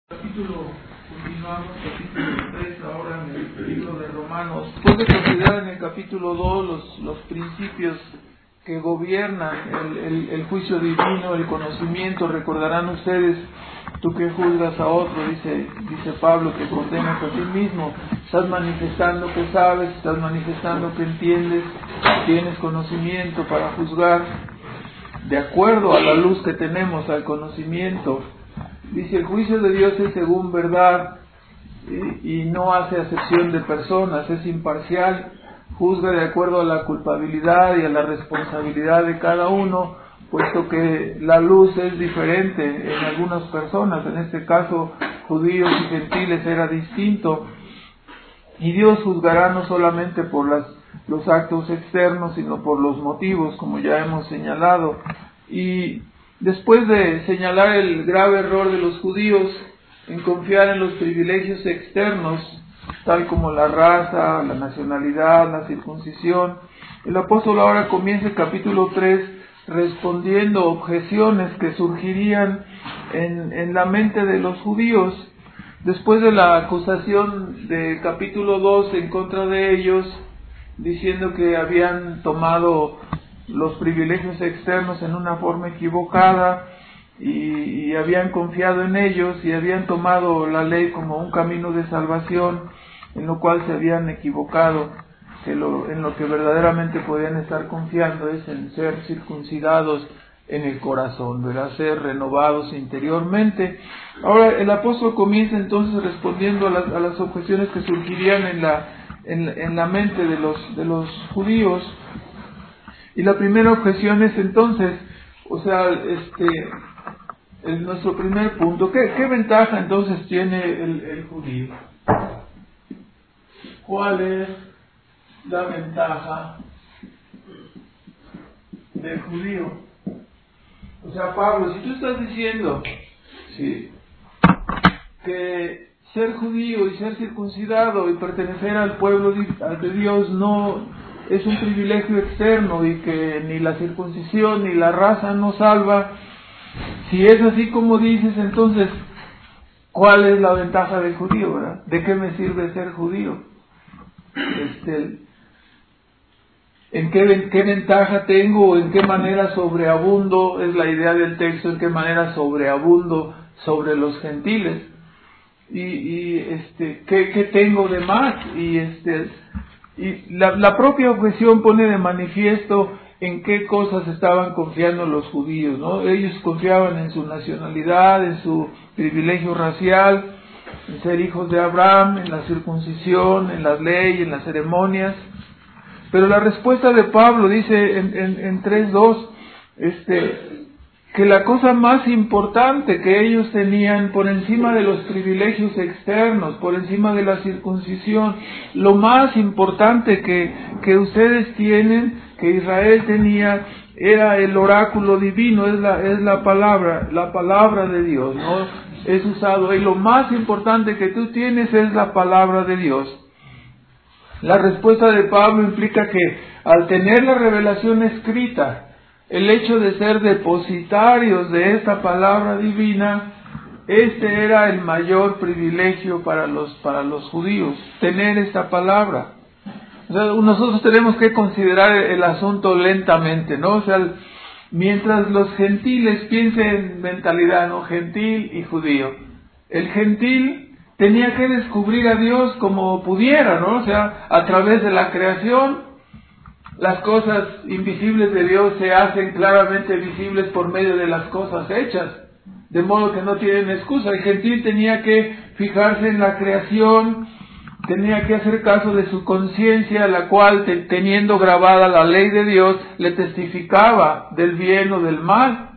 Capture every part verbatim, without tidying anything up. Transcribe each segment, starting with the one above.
Capítulo, continuamos, capítulo tres, ahora en el libro de Romanos. Después de considerar en el capítulo dos los, los principios que gobiernan el, el, el juicio divino, el conocimiento, recordarán ustedes, tú que juzgas a otro, dice, dice Pablo, que condenas a ti mismo, estás manifestando que sabes, estás manifestando que entiendes, tienes conocimiento para juzgar, de acuerdo a la luz que tenemos, al conocimiento. Dice, el juicio de Dios es según verdad y, y no hace acepción de personas, es imparcial, juzga de acuerdo a la culpabilidad y a la responsabilidad de cada uno, puesto que la luz es diferente en algunas personas, en este caso judíos y gentiles era distinto, y Dios juzgará no solamente por las, los actos externos, sino por los motivos, como ya hemos señalado. Y después de señalar el grave error de los judíos en confiar en los privilegios externos, tal como la raza, la nacionalidad, la circuncisión, el apóstol ahora comienza el capítulo tres respondiendo objeciones que surgirían en, en la mente de los judíos. Después de la acusación del capítulo dos en contra de ellos, diciendo que habían tomado los privilegios externos en una forma equivocada y, y habían confiado en ellos y habían tomado la ley como un camino de salvación, en lo cual se habían equivocado, que lo, en lo que verdaderamente podían estar confiando es en ser circuncidados en el corazón, ¿verdad? Ser renovados interiormente. Ahora el apóstol comienza entonces respondiendo a las, a las objeciones que surgirían en la, en, en la mente de los, de los judíos. Y la primera objeción es entonces, o sea, este, el, nuestro primer punto, ¿qué, qué ventaja entonces tiene el, el judío? ¿Cuál es la ventaja del judío? O sea, Pablo, si tú estás diciendo sí, que ser judío y ser circuncidado y pertenecer al pueblo de Dios no es un privilegio externo y que ni la circuncisión ni la raza nos salva, si es así como dices, entonces, ¿cuál es la ventaja del judío, verdad? ¿De qué me sirve ser judío? Este, ¿En qué, qué ventaja tengo o en qué manera sobreabundo? Es la idea del texto, en qué manera sobreabundo sobre los gentiles. Y, y este, ¿qué, qué tengo de más? Y este, y la, la propia objeción pone de manifiesto en qué cosas estaban confiando los judíos, ¿no? Ellos confiaban en su nacionalidad, en su privilegio racial, en ser hijos de Abraham, en la circuncisión, en las leyes, en las ceremonias. Pero la respuesta de Pablo dice en, en, en tres dos, este, que la cosa más importante que ellos tenían por encima de los privilegios externos, por encima de la circuncisión, lo más importante que, que ustedes tienen, que Israel tenía, era el oráculo divino, es la, es la palabra, la palabra de Dios, ¿no? Es usado, y lo más importante que tú tienes es la palabra de Dios. La respuesta de Pablo implica que al tener la revelación escrita, el hecho de ser depositarios de esta palabra divina, este era el mayor privilegio para los, para los judíos, tener esta palabra. O sea, nosotros tenemos que considerar el asunto lentamente, ¿no? O sea, mientras los gentiles piensen en mentalidad, ¿no? Gentil y judío. El gentil tenía que descubrir a Dios como pudiera, ¿no? O sea, a través de la creación, las cosas invisibles de Dios se hacen claramente visibles por medio de las cosas hechas, de modo que no tienen excusa. El gentil tenía que fijarse en la creación, tenía que hacer caso de su conciencia, la cual, te, teniendo grabada la ley de Dios, le testificaba del bien o del mal.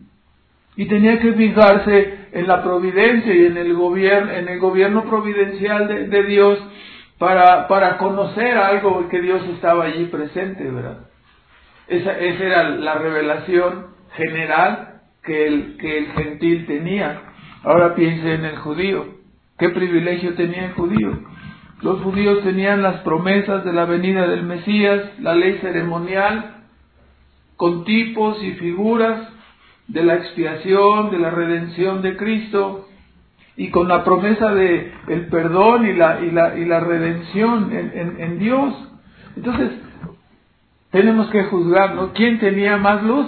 Y tenía que fijarse en la providencia y en el gobierno, en el gobierno providencial de, de Dios para, para conocer algo que Dios estaba allí presente, ¿verdad? Esa, esa era la revelación general que el, que el gentil tenía. Ahora piense en el judío. ¿Qué privilegio tenía el judío? Los judíos tenían las promesas de la venida del Mesías, la ley ceremonial, con tipos y figuras de la expiación, de la redención de Cristo, y con la promesa de el perdón y la y la y la redención en, en, en Dios. Entonces tenemos que juzgar, ¿no? ¿Quién tenía más luz?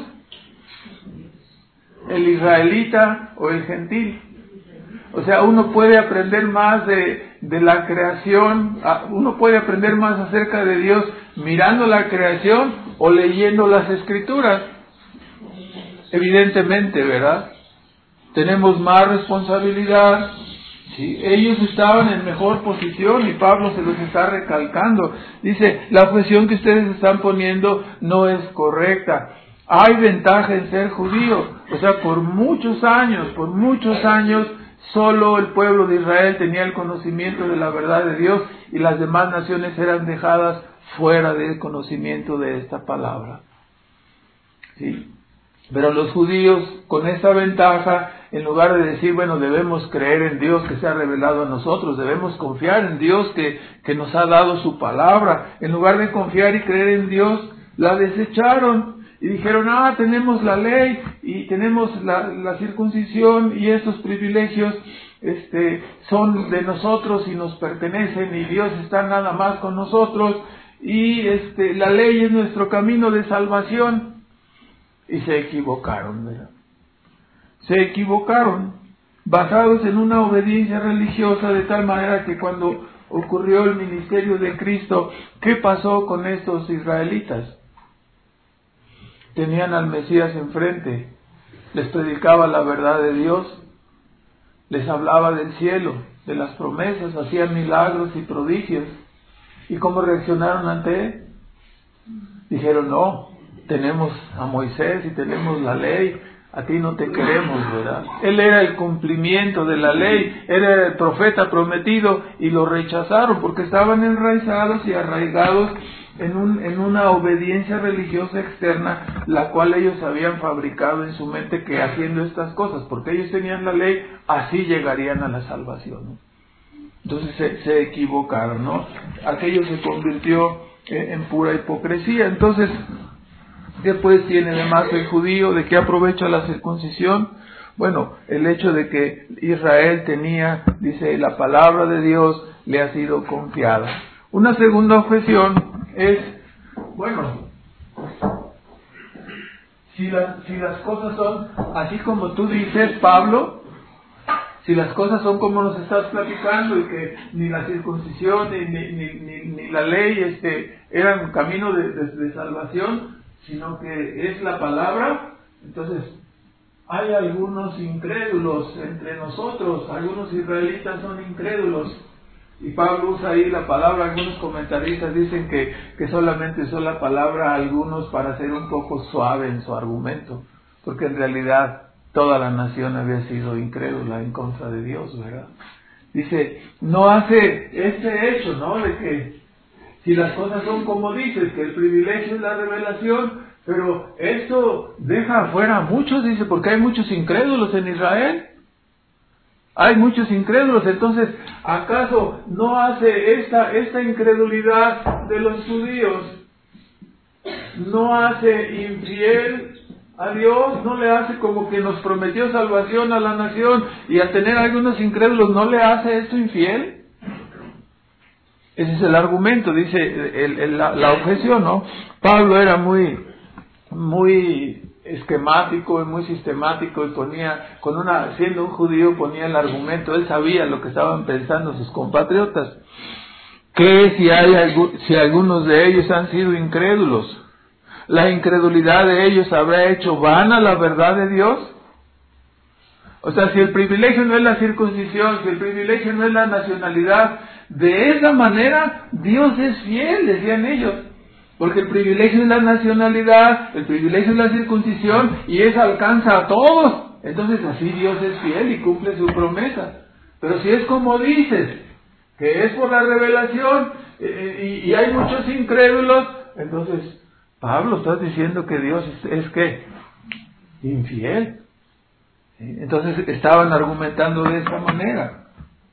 ¿El israelita o el gentil? O sea, uno puede aprender más de, de la creación, uno puede aprender más acerca de Dios mirando la creación o leyendo las escrituras. Evidentemente, ¿verdad? Tenemos más responsabilidad. Sí, ellos estaban en mejor posición y Pablo se los está recalcando. Dice, la objeción que ustedes están poniendo no es correcta. Hay ventaja en ser judío. O sea, por muchos años, por muchos años, solo el pueblo de Israel tenía el conocimiento de la verdad de Dios y las demás naciones eran dejadas fuera del conocimiento de esta palabra. Sí. Pero los judíos, con esta ventaja, en lugar de decir, bueno, debemos creer en Dios que se ha revelado a nosotros, debemos confiar en Dios que, que nos ha dado su palabra, en lugar de confiar y creer en Dios, la desecharon y dijeron, ah, tenemos la ley y tenemos la, la circuncisión y estos privilegios este, son de nosotros y nos pertenecen y Dios está nada más con nosotros y este, la ley es nuestro camino de salvación. Y se equivocaron, ¿verdad? Se equivocaron, basados en una obediencia religiosa de tal manera que cuando ocurrió el ministerio de Cristo, ¿qué pasó con estos israelitas? Tenían al Mesías enfrente, les predicaba la verdad de Dios, les hablaba del cielo, de las promesas, hacían milagros y prodigios. ¿Y cómo reaccionaron ante él? Dijeron, no, tenemos a Moisés y tenemos la ley, a ti no te queremos, ¿verdad? Él era el cumplimiento de la ley, era el profeta prometido y lo rechazaron porque estaban enraizados y arraigados en, un, en una obediencia religiosa externa, la cual ellos habían fabricado en su mente que haciendo estas cosas, porque ellos tenían la ley, así llegarían a la salvación, ¿no? Entonces se, se equivocaron, ¿no? Aquello se convirtió en, en pura hipocresía. Entonces, ¿qué pues tiene de más el judío? ¿De qué aprovecha la circuncisión? Bueno, el hecho de que Israel tenía, dice, la palabra de Dios le ha sido confiada. Una segunda objeción es, bueno, si, la, si las cosas son así como tú dices, Pablo, si las cosas son como nos estás platicando y que ni la circuncisión ni, ni, ni, ni, ni la ley este, eran un camino de, de, de salvación, sino que es la palabra, entonces hay algunos incrédulos entre nosotros, algunos israelitas son incrédulos, y Pablo usa ahí la palabra, algunos comentaristas dicen que, que solamente usó la palabra a algunos para ser un poco suave en su argumento, porque en realidad toda la nación había sido incrédula en contra de Dios, ¿verdad? Dice, no hace este hecho, ¿no?, de que si las cosas son como dices, que el privilegio es la revelación, pero esto deja afuera a muchos, dice, porque hay muchos incrédulos en Israel. Hay muchos incrédulos, entonces, ¿acaso no hace esta, esta incredulidad de los judíos, no hace infiel a Dios, no le hace como que nos prometió salvación a la nación y al tener algunos incrédulos, no le hace esto infiel? Ese es el argumento, dice el, el, la, la objeción, ¿no? Pablo era muy, muy esquemático y muy sistemático y ponía, con una, siendo un judío, ponía el argumento. Él sabía lo que estaban pensando sus compatriotas. ¿Qué si hay si algunos de ellos han sido incrédulos? ¿La incredulidad de ellos habrá hecho vana la verdad de Dios? O sea, si el privilegio no es la circuncisión, si el privilegio no es la nacionalidad, de esa manera Dios es fiel, decían ellos. Porque el privilegio es la nacionalidad, el privilegio es la circuncisión y eso alcanza a todos. Entonces así Dios es fiel y cumple su promesa. Pero si es como dices, que es por la revelación eh, y, y hay muchos incrédulos, entonces, Pablo, estás diciendo que Dios es, es ¿qué? Infiel. Entonces estaban argumentando de esta manera.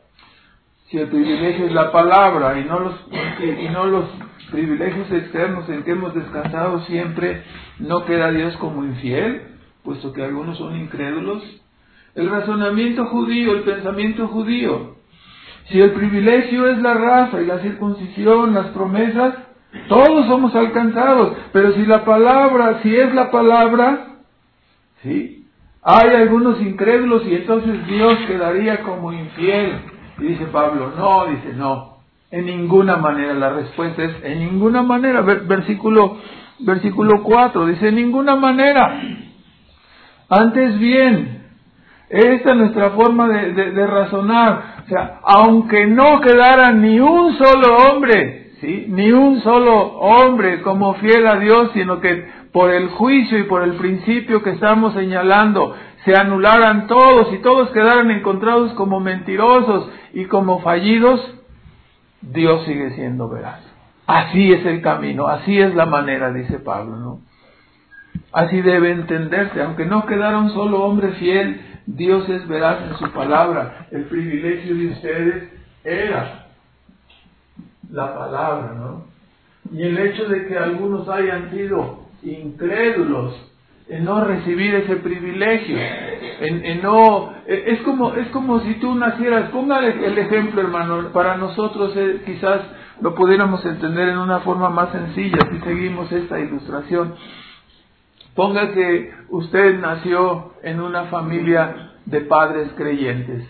Si el privilegio es la palabra y no los y no los privilegios externos en que hemos descansado siempre, ¿no queda Dios como infiel, puesto que algunos son incrédulos? el razonamiento judío, el pensamiento judío. Si el privilegio es la raza y la circuncisión, las promesas, todos somos alcanzados. Pero si la palabra, si es la palabra, ¿sí?, hay algunos incrédulos y entonces Dios quedaría como infiel. Y dice Pablo, no, dice no, en ninguna manera. La respuesta es, en ninguna manera. Versículo, versículo cuatro, dice, en ninguna manera. Antes bien, esta es nuestra forma de, de, de razonar. O sea, aunque no quedara ni un solo hombre, ¿sí?, ni un solo hombre como fiel a Dios, sino que por el juicio y por el principio que estamos señalando, se anularan todos y todos quedaran encontrados como mentirosos y como fallidos, Dios sigue siendo veraz. Así es el camino, así es la manera, dice Pablo, ¿no? Así debe entenderse, aunque no quedara un solo hombre fiel, Dios es veraz en su palabra. El privilegio de ustedes era la palabra, ¿no? Y el hecho de que algunos hayan sido incrédulos en no recibir ese privilegio, en, en no, es como, es como si tú nacieras, póngale el ejemplo, hermano, para nosotros eh, quizás lo pudiéramos entender en una forma más sencilla si seguimos esta ilustración. Ponga que usted nació en una familia de padres creyentes.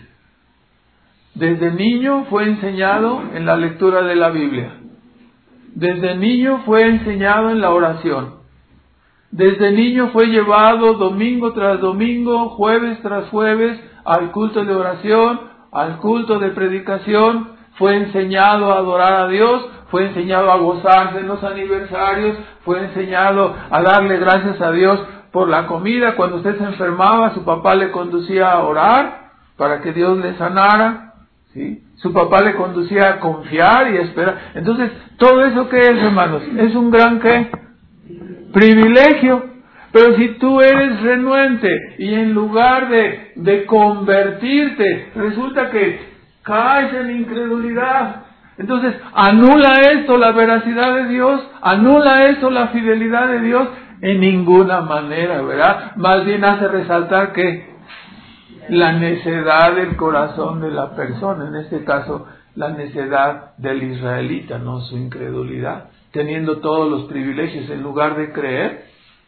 Desde niño fue enseñado en la lectura de la Biblia. Desde niño fue enseñado en la oración. Desde niño fue llevado domingo tras domingo, jueves tras jueves, al culto de oración, al culto de predicación. Fue enseñado a adorar a Dios, fue enseñado a gozarse en los aniversarios, fue enseñado a darle gracias a Dios por la comida. Cuando usted se enfermaba, su papá le conducía a orar para que Dios le sanara, ¿sí? Su papá le conducía a confiar y esperar. Entonces, todo eso, ¿qué es, hermanos? Es un gran, ¿qué?, privilegio. Pero si tú eres renuente y en lugar de, de convertirte, resulta que caes en incredulidad, entonces anula esto la veracidad de Dios, anula esto la fidelidad de Dios, en ninguna manera, ¿verdad? Más bien hace resaltar que la necedad del corazón de la persona, en este caso la necedad del israelita, no su incredulidad, teniendo todos los privilegios, en lugar de creer,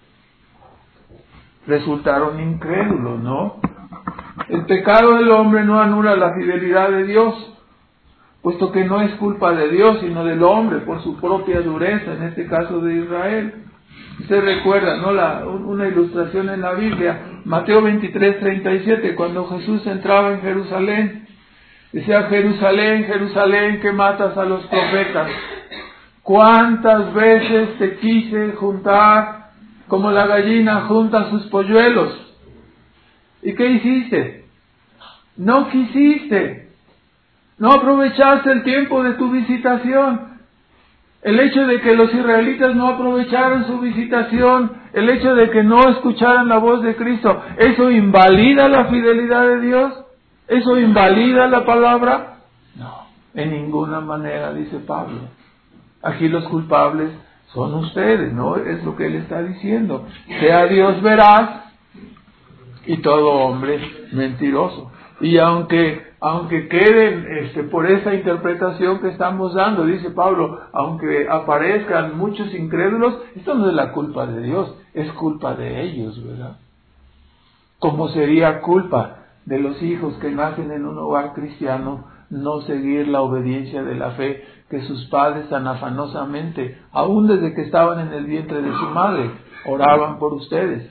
resultaron incrédulos, ¿no? El pecado del hombre no anula la fidelidad de Dios, puesto que no es culpa de Dios, sino del hombre, por su propia dureza, en este caso de Israel. Usted recuerda, ¿no?, la, una ilustración en la Biblia, Mateo veintitrés, treinta y siete, cuando Jesús entraba en Jerusalén, decía, Jerusalén, Jerusalén, que matas a los profetas. ¿Cuántas veces te quise juntar como la gallina junta sus polluelos? ¿Y qué hiciste? No quisiste. No aprovechaste el tiempo de tu visitación. El hecho de que los israelitas no aprovecharan su visitación, el hecho de que no escucharan la voz de Cristo, ¿eso invalida la fidelidad de Dios? ¿Eso invalida la palabra? No, en ninguna manera, dice Pablo. Aquí los culpables son ustedes, ¿no? Es lo que él está diciendo. Sea Dios veraz y todo hombre mentiroso. Y aunque aunque queden este, por esa interpretación que estamos dando, dice Pablo, aunque aparezcan muchos incrédulos, esto no es la culpa de Dios, es culpa de ellos, ¿verdad? Como sería culpa de los hijos que nacen en un hogar cristiano no seguir la obediencia de la fe que sus padres tan afanosamente, aún desde que estaban en el vientre de su madre, oraban por ustedes,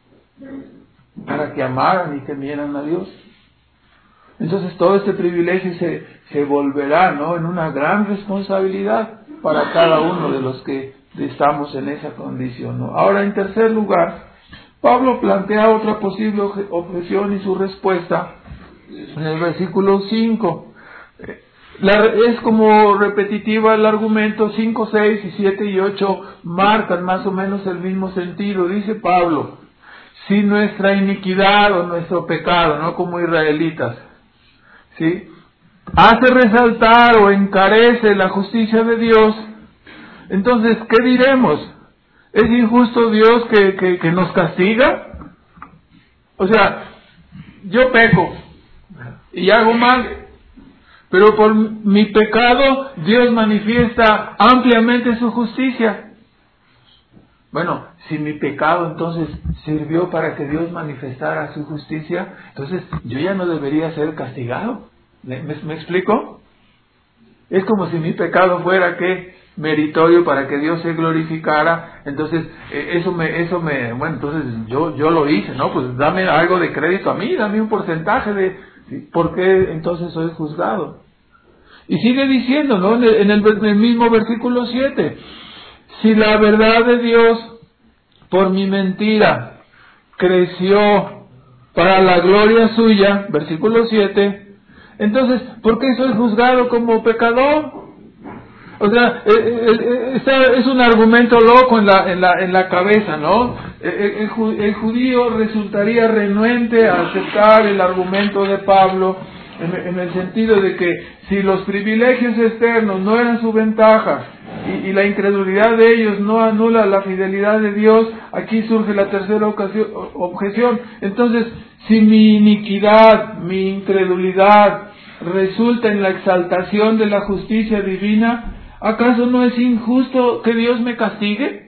para que amaran y temieran a Dios. Entonces todo este privilegio se, se volverá, ¿no?, en una gran responsabilidad para cada uno de los que estamos en esa condición, ¿no? Ahora, en tercer lugar, Pablo plantea otra posible objeción y su respuesta en el versículo cinco. La, es como repetitiva el argumento. Cinco, seis y siete y ocho marcan más o menos el mismo sentido. Dice Pablo, si nuestra iniquidad o nuestro pecado, no como israelitas, ¿sí?, hace resaltar o encarece la justicia de Dios, entonces, ¿qué diremos? ¿Es injusto Dios que, que, que nos castiga? O sea, yo peco y hago mal, pero por mi pecado Dios manifiesta ampliamente su justicia. Bueno, si mi pecado entonces sirvió para que Dios manifestara su justicia, entonces yo ya no debería ser castigado. ¿Me, me, me explico? Es como si mi pecado fuera que meritorio para que Dios se glorificara. Entonces eh, eso me, eso me, bueno, entonces yo, yo lo hice, ¿no? Pues dame algo de crédito a mí, dame un porcentaje de por qué entonces soy juzgado. Y sigue diciendo, ¿no? En el, en el, en el mismo versículo siete. Si la verdad de Dios por mi mentira creció para la gloria suya, versículo siete, entonces, ¿por qué soy juzgado como pecador? O sea, eh, eh, eh, es un argumento loco en la, en la, en la cabeza, ¿no? El, el, el judío resultaría renuente a aceptar el argumento de Pablo en, en el sentido de que si los privilegios externos no eran su ventaja y, y la incredulidad de ellos no anula la fidelidad de Dios, aquí surge la tercera ocasión, objeción. Entonces, si mi iniquidad, mi incredulidad resulta en la exaltación de la justicia divina, ¿acaso no es injusto que Dios me castigue?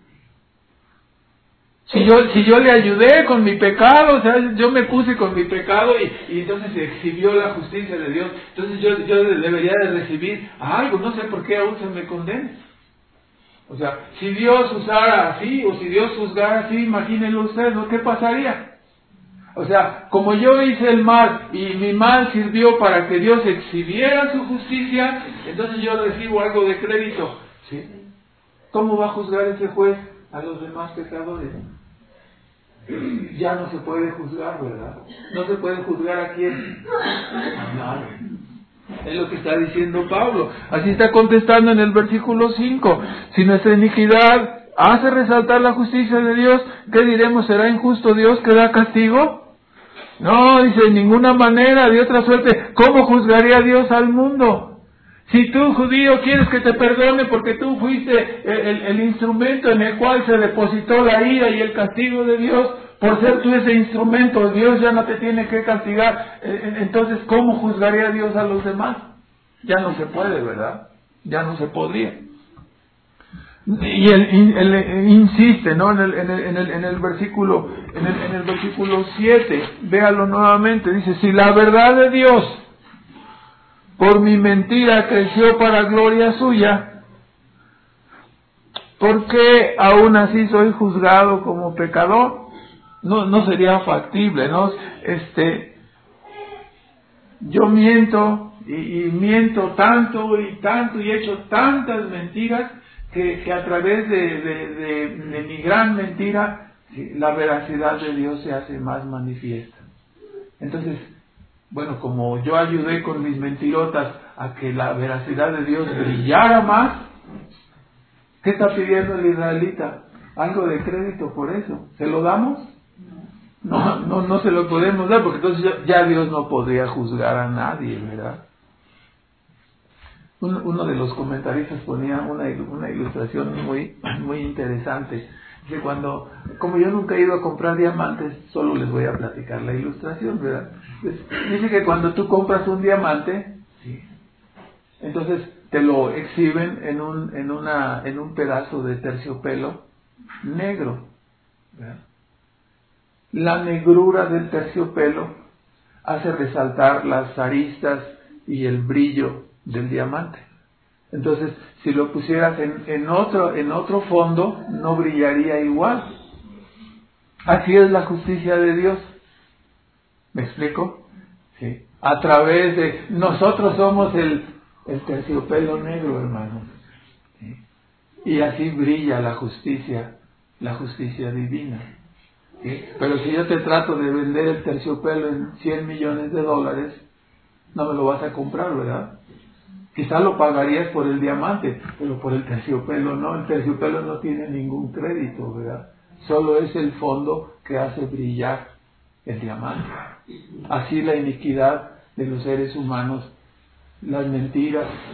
Si yo, si yo le ayudé con mi pecado, o sea, yo me puse con mi pecado y, y entonces se exhibió la justicia de Dios, entonces yo, yo debería de recibir algo, no sé por qué aún se me condena. O sea, si Dios usara así, o si Dios juzgara así, imagínenlo ustedes, ¿no? ¿Qué pasaría? O sea, como yo hice el mal y mi mal sirvió para que Dios exhibiera su justicia, entonces yo recibo algo de crédito. ¿Sí? ¿Cómo va a juzgar ese juez a los demás pecadores? Ya no se puede juzgar, ¿verdad? No se puede juzgar a quién. A nadie. Es lo que está diciendo Pablo. Así está contestando en el versículo cinco. Si nuestra iniquidad hace resaltar la justicia de Dios, ¿qué diremos? ¿Será injusto Dios que da castigo? No, dice, de ninguna manera, de otra suerte. ¿Cómo juzgaría Dios al mundo? Si tú, judío, quieres que te perdone porque tú fuiste el, el, el instrumento en el cual se depositó la ira y el castigo de Dios, por ser tú ese instrumento, Dios ya no te tiene que castigar. Entonces, ¿cómo juzgaría Dios a los demás? Ya no se puede, ¿verdad? Ya no se podría. Y él, él, él insiste, ¿no? En el, en el, en el, en el versículo, en el, en el versículo siete, véalo nuevamente, dice, si la verdad de Dios por mi mentira creció para gloria suya, ¿por qué aún así soy juzgado como pecador? No, no sería factible, ¿no? Este, yo miento y, y miento tanto y tanto y he hecho tantas mentiras que, que a través de, de, de, de mi gran mentira la veracidad de Dios se hace más manifiesta. Entonces, bueno, como yo ayudé con mis mentirotas a que la veracidad de Dios brillara más, ¿qué está pidiendo el israelita? Algo de crédito por eso. ¿Se lo damos? No, no, no se lo podemos dar, porque entonces ya Dios no podría juzgar a nadie, ¿verdad? Uno de los comentaristas ponía una, una ilustración muy, muy interesante. Que cuando, como yo nunca he ido a comprar diamantes, solo les voy a platicar la ilustración, ¿verdad? Pues, dice que cuando tú compras un diamante, ¿sí? Entonces te lo exhiben en un, en una, en un pedazo de terciopelo negro, ¿verdad? La negrura del terciopelo hace resaltar las aristas y el brillo del diamante. Entonces, si lo pusieras en, en otro, en otro fondo, no brillaría igual. Así es la justicia de Dios. ¿Me explico? Sí. A través de nosotros somos el, el terciopelo negro, hermanos. ¿Sí? Y así brilla la justicia, la justicia divina. ¿Sí? Pero si yo te trato de vender el terciopelo en cien millones de dólares, no me lo vas a comprar, ¿verdad? Quizá lo pagarías por el diamante, pero por el terciopelo no. El terciopelo no tiene ningún crédito, ¿verdad? Solo es el fondo que hace brillar el diamante. Así la iniquidad de los seres humanos, las mentiras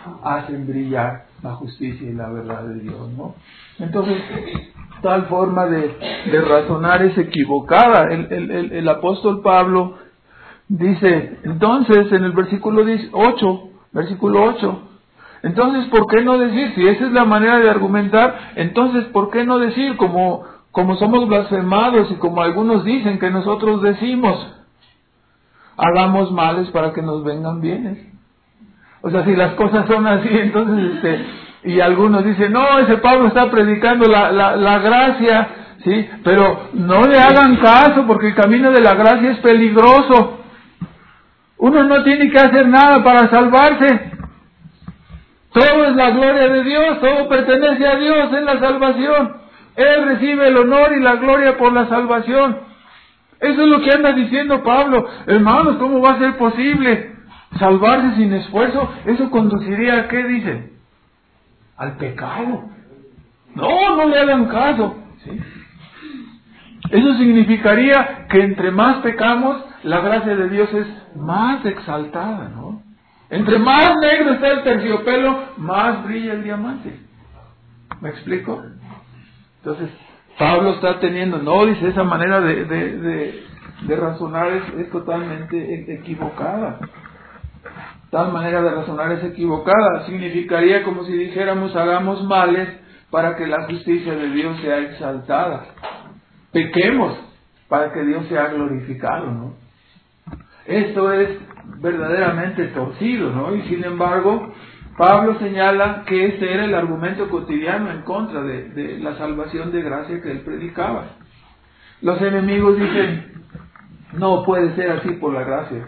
hacen brillar la justicia y la verdad de Dios, ¿no? Entonces, tal forma de, de razonar es equivocada. El, el, el, el apóstol Pablo dice, entonces, en el versículo ocho, versículo ocho, entonces, ¿por qué no decir? Si esa es la manera de argumentar, entonces, ¿por qué no decir como, como somos blasfemados y como algunos dicen que nosotros decimos, hagamos males para que nos vengan bienes? O sea, si las cosas son así, entonces, este, y algunos dicen, no, ese Pablo está predicando la, la, la gracia, ¿sí? Pero no le hagan caso porque el camino de la gracia es peligroso. Uno no tiene que hacer nada para salvarse. Todo es la gloria de Dios, todo pertenece a Dios en la salvación. Él recibe el honor y la gloria por la salvación. Eso es lo que anda diciendo Pablo. Hermanos, ¿cómo va a ser posible salvarse sin esfuerzo? Eso conduciría a ¿qué dice? Al pecado. No, no le hagan caso. ¿Sí? Eso significaría que entre más pecamos, la gracia de Dios es más exaltada, ¿no? Entre más negro está el terciopelo, más brilla el diamante. ¿Me explico? Entonces, Pablo está teniendo, no, dice, esa manera de, de, de, de razonar es, es totalmente equivocada. Tal manera de razonar es equivocada. Significaría como si dijéramos, hagamos males para que la justicia de Dios sea exaltada. Pequemos para que Dios sea glorificado, ¿no? Esto es verdaderamente torcido, ¿no? Y sin embargo, Pablo señala que ese era el argumento cotidiano en contra de, de la salvación de gracia que él predicaba. Los enemigos dicen, no puede ser así por la gracia.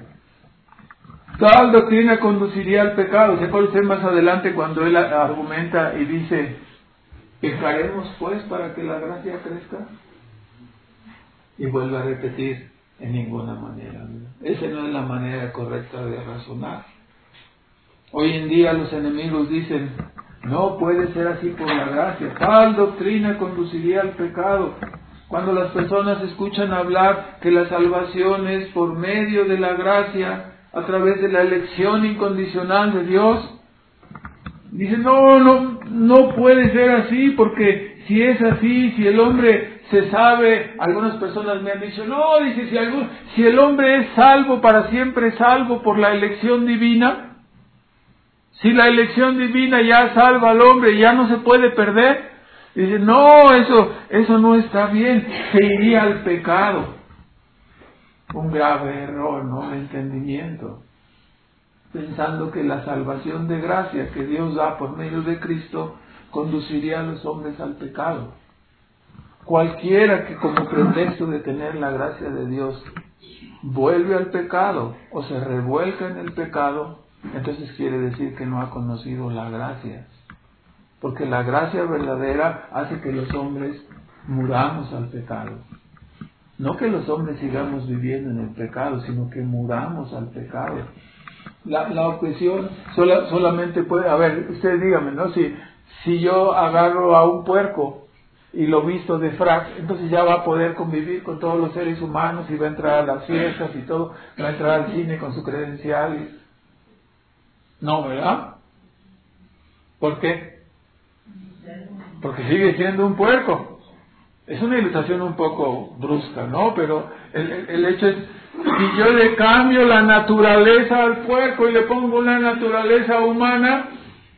Tal doctrina conduciría al pecado. ¿Se acuerda usted más adelante cuando él argumenta y dice, ¿pecaremos pues para que la gracia crezca? Y vuelve a repetir, en ninguna manera. Esa no es la manera correcta de razonar. Hoy en día los enemigos dicen, no puede ser así por la gracia. Tal doctrina conduciría al pecado. Cuando las personas escuchan hablar que la salvación es por medio de la gracia, a través de la elección incondicional de Dios, dicen, no, no, no puede ser así, porque si es así, si el hombre se sabe, algunas personas me han dicho, no, dice, si, algún, si el hombre es salvo, para siempre salvo por la elección divina, si la elección divina ya salva al hombre, ya no se puede perder, dice, no, eso, eso no está bien, se iría al pecado. Un grave error, ¿no?, de entendimiento, pensando que la salvación de gracia que Dios da por medio de Cristo conduciría a los hombres al pecado. Cualquiera que como pretexto de tener la gracia de Dios vuelve al pecado o se revuelca en el pecado, entonces quiere decir que no ha conocido la gracia. Porque la gracia verdadera hace que los hombres muramos al pecado. No que los hombres sigamos viviendo en el pecado, sino que muramos al pecado. La, la objeción sola, solamente puede, a ver, usted dígame, ¿no? Si, si yo agarro a un puerco y lo visto de frac, entonces ya va a poder convivir con todos los seres humanos y va a entrar a las fiestas y todo, va a entrar al cine con su credencial. Y... No, ¿verdad? ¿Por qué? Porque sigue siendo un puerco. Es una ilustración un poco brusca, ¿no? Pero el, el, el hecho es, si yo le cambio la naturaleza al puerco y le pongo una naturaleza humana,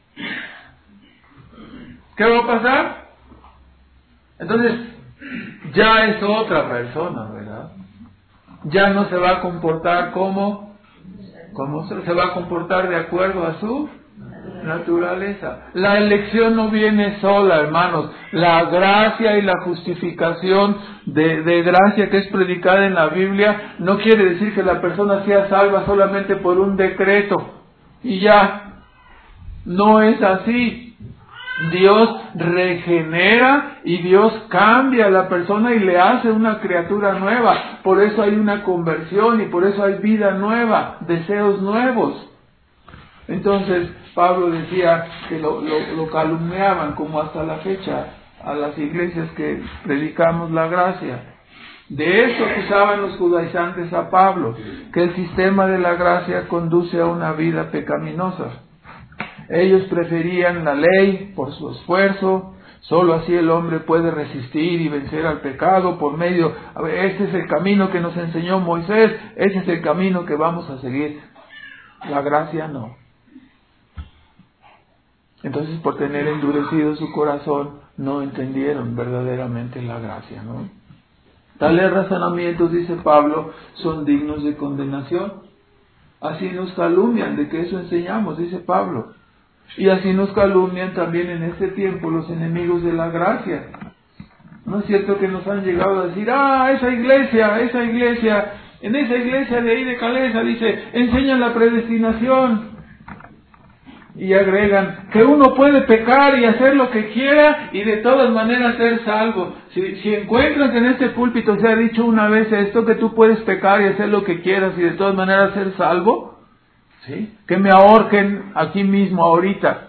¿qué va a pasar? Entonces, ya es otra persona, ¿verdad? Ya no se va a comportar como, como se va a comportar de acuerdo a su naturaleza. La elección no viene sola, hermanos. La gracia y la justificación de, de gracia que es predicada en la Biblia no quiere decir que la persona sea salva solamente por un decreto y ya. No es así. Dios regenera y Dios cambia a la persona y le hace una criatura nueva. Por eso hay una conversión y por eso hay vida nueva, deseos nuevos. Entonces Pablo decía que lo, lo, lo calumniaban, como hasta la fecha, a las iglesias que predicamos la gracia. De eso acusaban los judaizantes a Pablo, que el sistema de la gracia conduce a una vida pecaminosa. Ellos preferían la ley por su esfuerzo. Solo así el hombre puede resistir y vencer al pecado por medio, a ver, este es el camino que nos enseñó Moisés, ese es el camino que vamos a seguir. La gracia no. Entonces, por tener endurecido su corazón, no entendieron verdaderamente la gracia, ¿no? Tales razonamientos, dice Pablo, son dignos de condenación. Así nos calumnian, de que eso enseñamos, dice Pablo. Y así nos calumnian también en este tiempo los enemigos de la gracia. ¿No es cierto que nos han llegado a decir, ah, esa iglesia, esa iglesia, en esa iglesia de ahí de Caleza, dice, enseñan la predestinación? Y agregan que uno puede pecar y hacer lo que quiera y de todas maneras ser salvo. Si, si encuentras en este púlpito se ha dicho una vez esto, que tú puedes pecar y hacer lo que quieras y de todas maneras ser salvo, ¿sí? Que me ahorquen aquí mismo ahorita.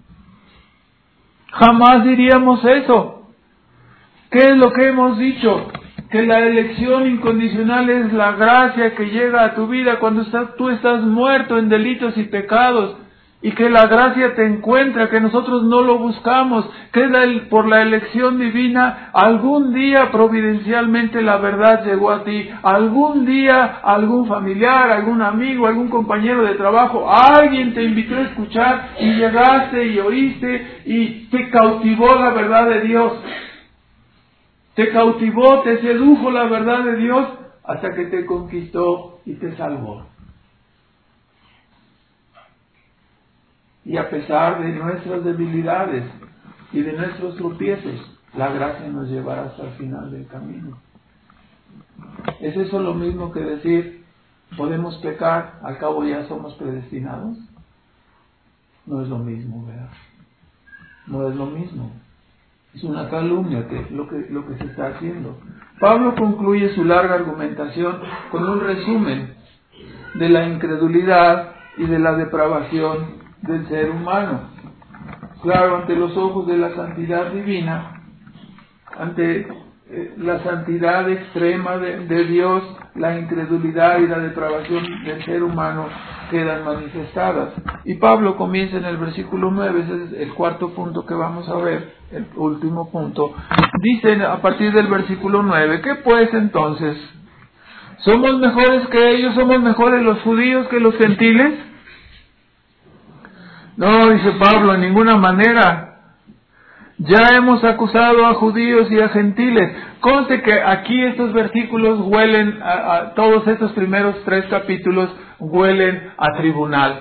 Jamás diríamos eso. ¿Qué es lo que hemos dicho? Que la elección incondicional es la gracia que llega a tu vida cuando estás, tú estás muerto en delitos y pecados. Y que la gracia te encuentra, que nosotros no lo buscamos, que la, por la elección divina, algún día providencialmente la verdad llegó a ti, algún día algún familiar, algún amigo, algún compañero de trabajo, alguien te invitó a escuchar y llegaste y oíste y te cautivó la verdad de Dios. Te cautivó, te sedujo la verdad de Dios hasta que te conquistó y te salvó. Y a pesar de nuestras debilidades y de nuestros tropiezos, la gracia nos llevará hasta el final del camino. ¿Es eso lo mismo que decir, podemos pecar, al cabo ya somos predestinados? No es lo mismo, ¿verdad? No es lo mismo. Es una calumnia que lo que, lo que se está haciendo. Pablo concluye su larga argumentación con un resumen de la incredulidad y de la depravación del ser humano. Claro, ante los ojos de la santidad divina, ante eh, la santidad extrema de, de Dios, la incredulidad y la depravación del ser humano quedan manifestadas. Y Pablo comienza en el versículo nueve, ese es el cuarto punto que vamos a ver, el último punto. Dice a partir del versículo nueve, ¿qué pues entonces? ¿Somos mejores que ellos? ¿Somos mejores los judíos que los gentiles? No, dice Pablo, en ninguna manera. Ya hemos acusado a judíos y a gentiles. Conste que aquí estos versículos huelen, a, a todos estos primeros tres capítulos huelen a tribunal.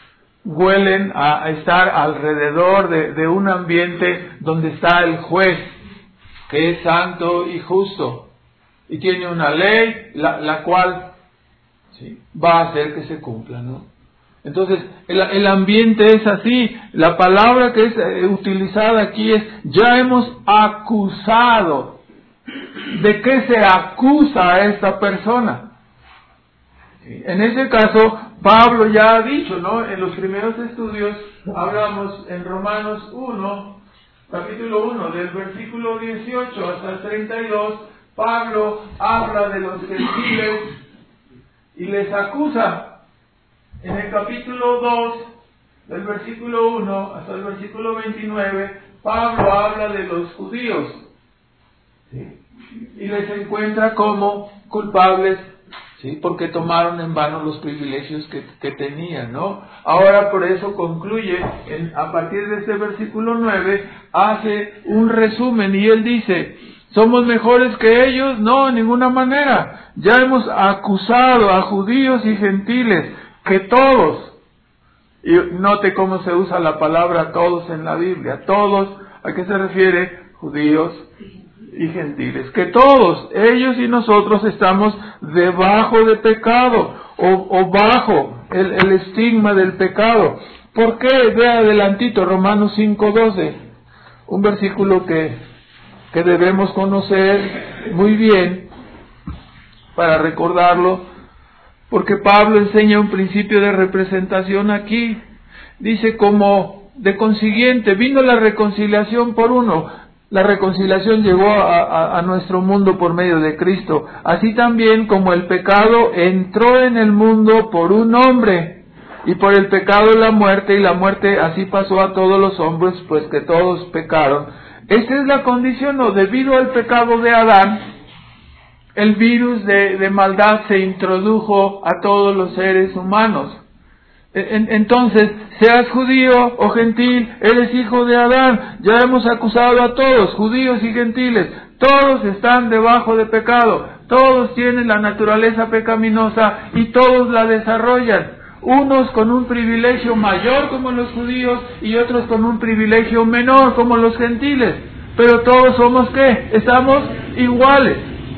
Huelen a, a estar alrededor de, de un ambiente donde está el juez, que es santo y justo. Y tiene una ley, la, la cual sí, va a hacer que se cumpla, ¿no? Entonces, el, el ambiente es así. La palabra que es eh, utilizada aquí es, ya hemos acusado. ¿De qué se acusa a esta persona? Sí. En ese caso, Pablo ya ha dicho, ¿no? En los primeros estudios, hablamos en Romanos uno, capítulo uno, del versículo dieciocho hasta el treinta y dos, Pablo habla de los gentiles y les acusa. En el capítulo dos, del versículo uno hasta el versículo veintinueve, Pablo habla de los judíos, ¿sí? Y les encuentra como culpables, ¿sí? Porque tomaron en vano los privilegios que, que tenían, ¿no? Ahora por eso concluye, en, a partir de este versículo nueve, hace un resumen y él dice, ¿somos mejores que ellos? No, en ninguna manera. Ya hemos acusado a judíos y gentiles, que todos, y note cómo se usa la palabra todos en la Biblia, todos, ¿a qué se refiere? Judíos y gentiles, que todos, ellos y nosotros estamos debajo de pecado, o, o bajo el, el estigma del pecado. ¿Por qué? Ve adelantito, Romanos cinco doce, un versículo que, que debemos conocer muy bien para recordarlo, porque Pablo enseña un principio de representación aquí. Dice, como de consiguiente vino la reconciliación por uno. La reconciliación llegó a, a, a nuestro mundo por medio de Cristo. Así también como el pecado entró en el mundo por un hombre, y por el pecado la muerte, y la muerte así pasó a todos los hombres, pues que todos pecaron. Esta es la condición, ¿no? Debido al pecado de Adán, el virus de, de maldad se introdujo a todos los seres humanos. Entonces, seas judío o gentil, eres hijo de Adán. Ya hemos acusado a todos, judíos y gentiles. Todos están debajo de pecado. Todos tienen la naturaleza pecaminosa y todos la desarrollan. Unos con un privilegio mayor como los judíos y otros con un privilegio menor como los gentiles. Pero todos somos ¿qué? Estamos iguales.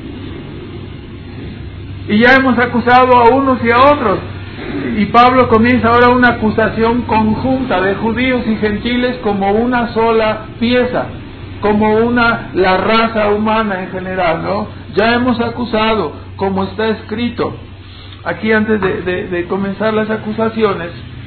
Y ya hemos acusado a unos y a otros. Y Pablo comienza ahora una acusación conjunta de judíos y gentiles como una sola pieza, como una, la raza humana en general, ¿no? Ya hemos acusado, como está escrito. Aquí antes de, de, de comenzar las acusaciones,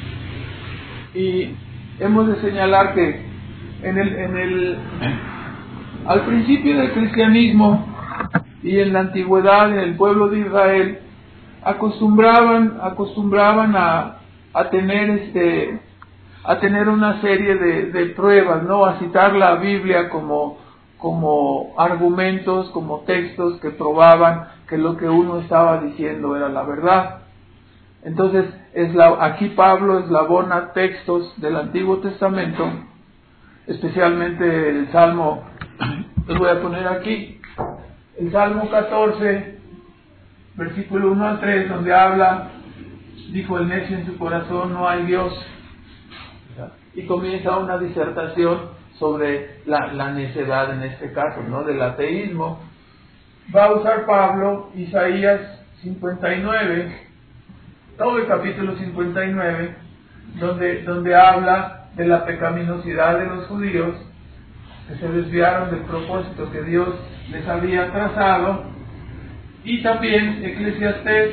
y hemos de señalar que en el, en el, al principio del cristianismo y en la antigüedad, en el pueblo de Israel, acostumbraban acostumbraban a, a tener este a tener una serie de, de pruebas, ¿no? A citar la Biblia como como argumentos, como textos que probaban que lo que uno estaba diciendo era la verdad. Entonces, es la, aquí Pablo eslabona textos del Antiguo Testamento, especialmente el Salmo, los voy a poner aquí, el Salmo catorce, versículo uno al tres, donde habla, dijo el necio en su corazón, no hay Dios. Y comienza una disertación sobre la, la necedad en este caso, ¿no? Del ateísmo. Va a usar Pablo Isaías cincuenta y nueve, todo el capítulo cincuenta y nueve, donde, donde habla de la pecaminosidad de los judíos, que se desviaron del propósito que Dios les había trazado. Y también Eclesiastés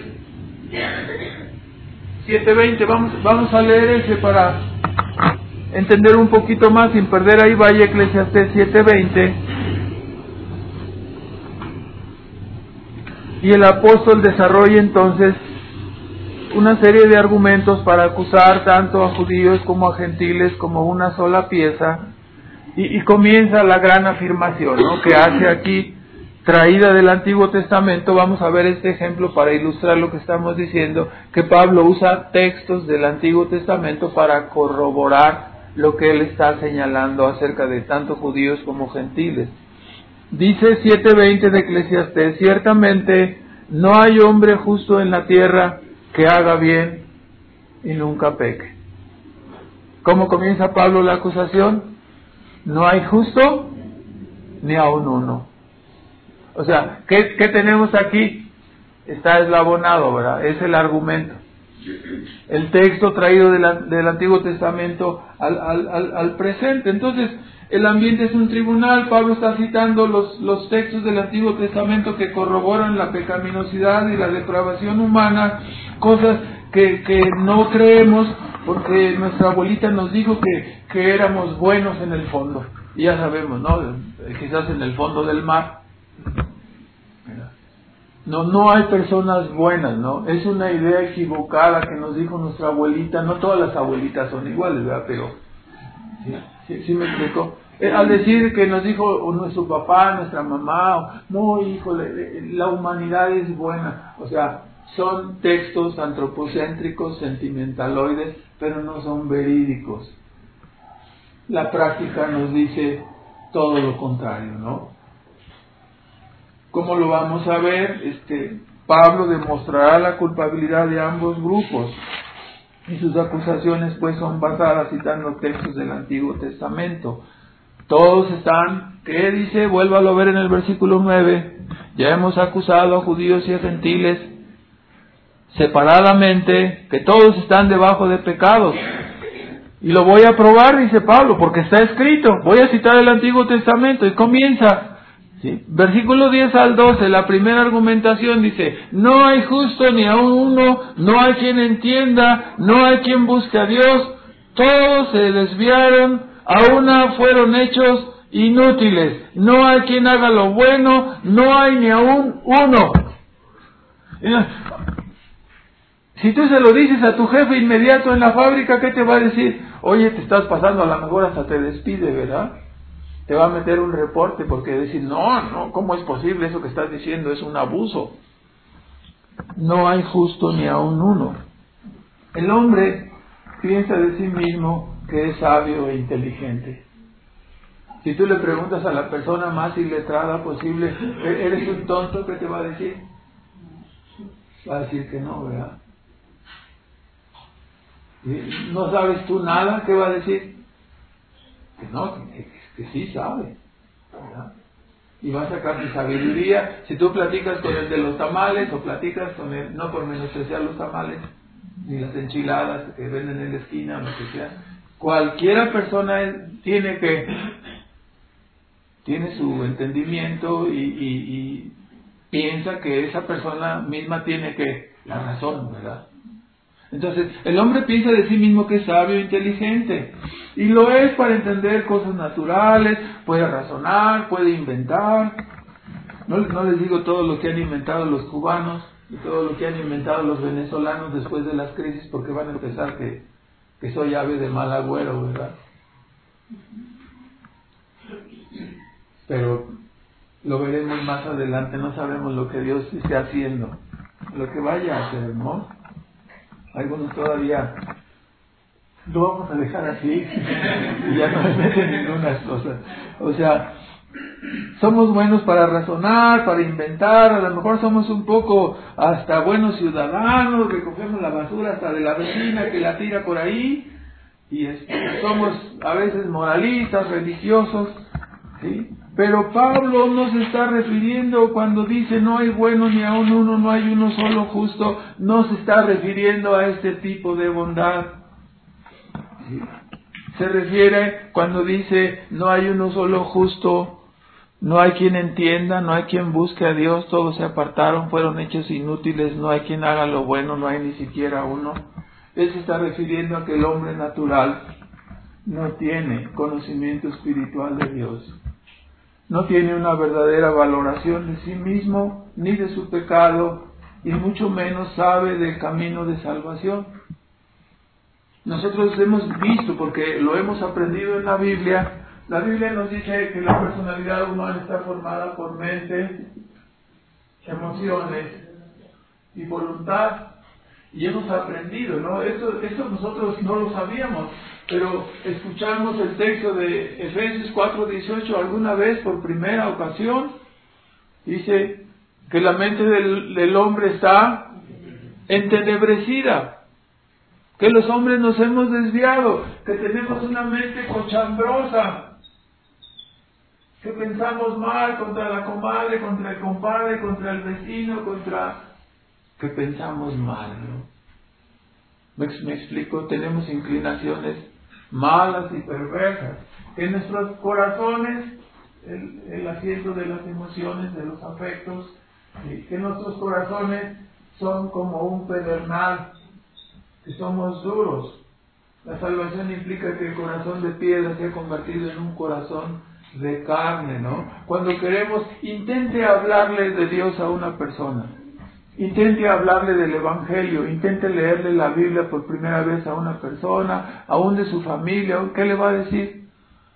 siete veinte, vamos, vamos a leer ese para entender un poquito más, sin perder ahí, vaya Eclesiastés siete veinte. Y el apóstol desarrolla entonces una serie de argumentos para acusar tanto a judíos como a gentiles como una sola pieza, y, y comienza la gran afirmación, ¿no?, que hace aquí, traída del Antiguo Testamento. Vamos a ver este ejemplo para ilustrar lo que estamos diciendo, que Pablo usa textos del Antiguo Testamento para corroborar lo que él está señalando acerca de tanto judíos como gentiles. Dice siete veinte de Eclesiastés, ciertamente no hay hombre justo en la tierra que haga bien y nunca peque. ¿Cómo comienza Pablo la acusación? No hay justo ni aun uno. O sea, ¿qué, qué tenemos aquí? Está eslabonado, ¿verdad? Es el argumento. El texto traído de la, del Antiguo Testamento al, al, al, al presente. Entonces, el ambiente es un tribunal. Pablo está citando los, los textos del Antiguo Testamento que corroboran la pecaminosidad y la depravación humana, cosas que, que no creemos porque nuestra abuelita nos dijo que, que éramos buenos en el fondo. Y ya sabemos, ¿no? Quizás en el fondo del mar. No, no hay personas buenas, ¿no? Es una idea equivocada que nos dijo nuestra abuelita. No todas las abuelitas son iguales, ¿verdad? Pero, ¿sí, sí, sí me explico? Eh, al decir que nos dijo nuestro papá, nuestra mamá, no, hijo, la humanidad es buena. O sea, son textos antropocéntricos, sentimentaloides, pero no son verídicos. La práctica nos dice todo lo contrario, ¿no? ¿Cómo lo vamos a ver? Este, Pablo demostrará la culpabilidad de ambos grupos, y sus acusaciones pues son basadas citando textos del Antiguo Testamento. Todos están, ¿qué dice? Vuélvalo a ver en el versículo nueve. Ya hemos acusado a judíos y a gentiles separadamente, que todos están debajo de pecados. Y lo voy a probar, dice Pablo, porque está escrito. Voy a citar el Antiguo Testamento y comienza. ¿Sí? Versículo diez al doce, la primera argumentación dice, no hay justo ni aun uno, no hay quien entienda, no hay quien busque a Dios, todos se desviaron, a una fueron hechos inútiles, no hay quien haga lo bueno, no hay ni aun uno. Si tú se lo dices a tu jefe inmediato en la fábrica, ¿qué te va a decir? Oye, te estás pasando, a lo mejor hasta te despide, ¿verdad? Te va a meter un reporte porque decir, no, no, ¿cómo es posible eso que estás diciendo? Es un abuso. No hay justo ni aun uno. El hombre piensa de sí mismo que es sabio e inteligente. Si tú le preguntas a la persona más iletrada posible, ¿eres un tonto? ¿Qué te va a decir? Va a decir que no, ¿verdad? ¿No sabes tú nada? ¿Qué va a decir? Que no, que, que, que sí sabe, ¿verdad? Y va a sacar tu sabiduría. Si tú platicas con el de los tamales o platicas con el, no por menospreciar los tamales, ni las enchiladas que venden en la esquina o lo que sea, cualquiera persona tiene que, tiene su entendimiento y, y, y piensa que esa persona misma tiene que la razón, ¿verdad? Entonces, el hombre piensa de sí mismo que es sabio e inteligente, y lo es para entender cosas naturales, puede razonar, puede inventar. No, no les digo todo lo que han inventado los cubanos y todo lo que han inventado los venezolanos después de las crisis, porque van a empezar que, que soy ave de mal agüero, ¿verdad? Pero lo veremos más adelante, no sabemos lo que Dios esté haciendo, lo que vaya a hacer, ¿no? Algunos todavía lo vamos a dejar así y ya no me meten ninguna cosa. O sea, somos buenos para razonar, para inventar, a lo mejor somos un poco hasta buenos ciudadanos, recogemos la basura hasta de la vecina que la tira por ahí, y es, somos a veces moralistas, religiosos, ¿sí? Pero Pablo no se está refiriendo cuando dice no hay bueno ni aun uno, no hay uno solo justo, no se está refiriendo a este tipo de bondad. ¿Sí? Se refiere cuando dice no hay uno solo justo, no hay quien entienda, no hay quien busque a Dios, todos se apartaron, fueron hechos inútiles, no hay quien haga lo bueno, no hay ni siquiera uno. Él se está refiriendo a que el hombre natural no tiene conocimiento espiritual de Dios. No tiene una verdadera valoración de sí mismo, ni de su pecado, y mucho menos sabe del camino de salvación. Nosotros hemos visto, porque lo hemos aprendido en la Biblia, la Biblia nos dice que la personalidad humana está formada por mente, emociones y voluntad. Y hemos aprendido, ¿no? Esto, esto nosotros no lo sabíamos, pero escuchamos el texto de Efesios cuatro dieciocho alguna vez por primera ocasión. Dice que la mente del, del hombre está entenebrecida, que los hombres nos hemos desviado, que tenemos una mente cochambrosa, que pensamos mal contra la comadre, contra el compadre, contra el vecino, contra... que pensamos mal, ¿no? ¿Me, me explico? Tenemos inclinaciones malas y perversas. En nuestros corazones, el, el asiento de las emociones, de los afectos, ¿sí? Que nuestros corazones son como un pedernal, que somos duros. La salvación implica que el corazón de piedra se ha convertido en un corazón de carne, ¿no? Cuando queremos, intente hablarle de Dios a una persona. Intente hablarle del Evangelio, intente leerle la Biblia por primera vez a una persona, aún de su familia, ¿qué le va a decir?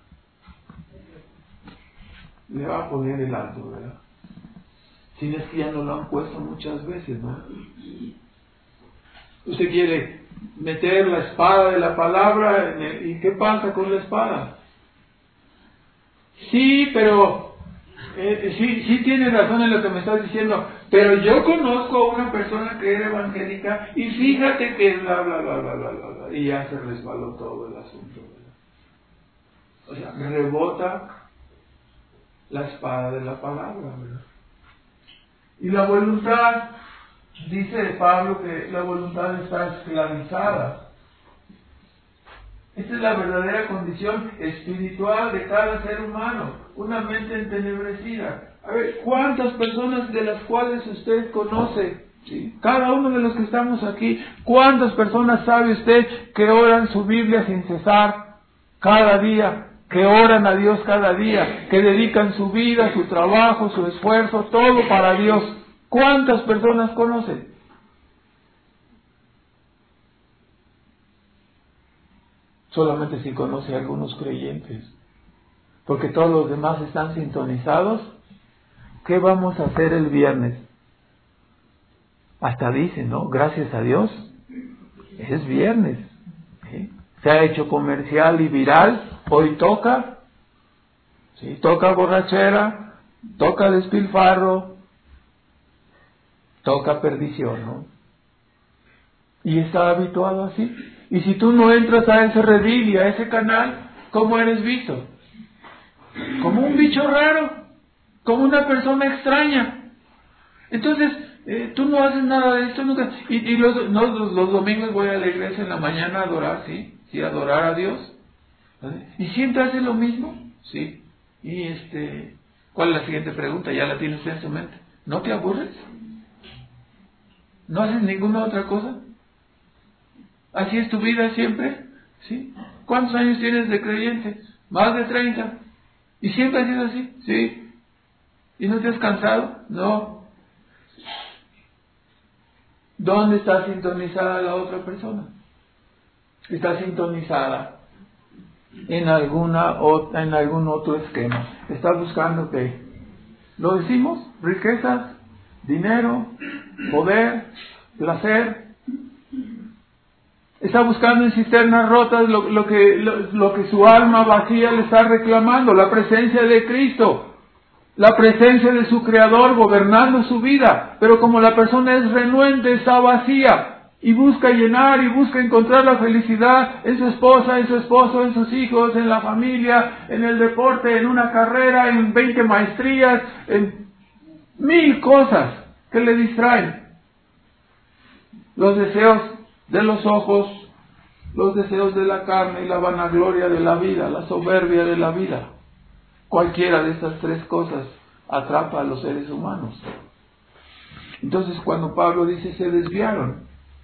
Le va a poner el alto, ¿verdad? Si no es que ya no lo han puesto muchas veces, ¿no? Usted quiere meter la espada de la palabra, en el, ¿y qué pasa con la espada? Sí, pero... Eh, sí, sí tienes razón en lo que me estás diciendo, pero yo conozco a una persona que era evangélica y fíjate que bla bla bla bla bla bla, bla y ya se resbaló todo el asunto, ¿verdad? O sea, me rebota la espada de la palabra, ¿verdad? Y la voluntad, dice Pablo que la voluntad está esclavizada. Esta es la verdadera condición espiritual de cada ser humano, una mente entenebrecida. A ver, ¿cuántas personas de las cuales usted conoce? ¿Sí? Cada uno de los que estamos aquí, ¿cuántas personas sabe usted que oran su Biblia sin cesar cada día? Que oran a Dios cada día, que dedican su vida, su trabajo, su esfuerzo, todo para Dios. ¿Cuántas personas conocen? solamente si conoce a algunos creyentes, porque todos los demás están sintonizados. ¿Qué vamos a hacer el viernes? Hasta dicen, ¿no? Gracias a Dios, es viernes, ¿sí? Se ha hecho comercial y viral, hoy toca, ¿sí? Toca borrachera, toca despilfarro, toca perdición, ¿no? Y está habituado así. Y si tú no entras a ese redil y a ese canal, ¿cómo eres visto? Como un bicho raro, como una persona extraña. Entonces, eh, tú no haces nada de esto nunca. Y, y los, no, los, los domingos voy a la iglesia en la mañana a adorar, ¿sí? Sí, a adorar a Dios. ¿Vale? ¿Y siempre haces lo mismo? Sí. Y este, ¿cuál es la siguiente pregunta? Ya la tienes en su mente. ¿No te aburres? ¿No haces ninguna otra cosa? ¿Así es tu vida siempre? ¿Sí? ¿Cuántos años tienes de creyente? Más de treinta. ¿Y siempre ha sido así? Sí. ¿Y no te has cansado? No. ¿Dónde está sintonizada la otra persona? Está sintonizada en alguna o en algún otro esquema. Está buscando ¿qué? ¿Lo decimos? Riquezas, dinero, poder, placer. Está buscando en cisternas rotas lo, lo, que, lo, lo que su alma vacía le está reclamando, la presencia de Cristo, la presencia de su Creador gobernando su vida. Pero como la persona es renuente, está vacía y busca llenar y busca encontrar la felicidad en su esposa, en su esposo, en sus hijos, en la familia, en el deporte, en una carrera, en veinte maestrías, en mil cosas que le distraen. Los deseos de los ojos, los deseos de la carne y la vanagloria de la vida, la soberbia de la vida. Cualquiera de estas tres cosas atrapa a los seres humanos. Entonces cuando Pablo dice se desviaron,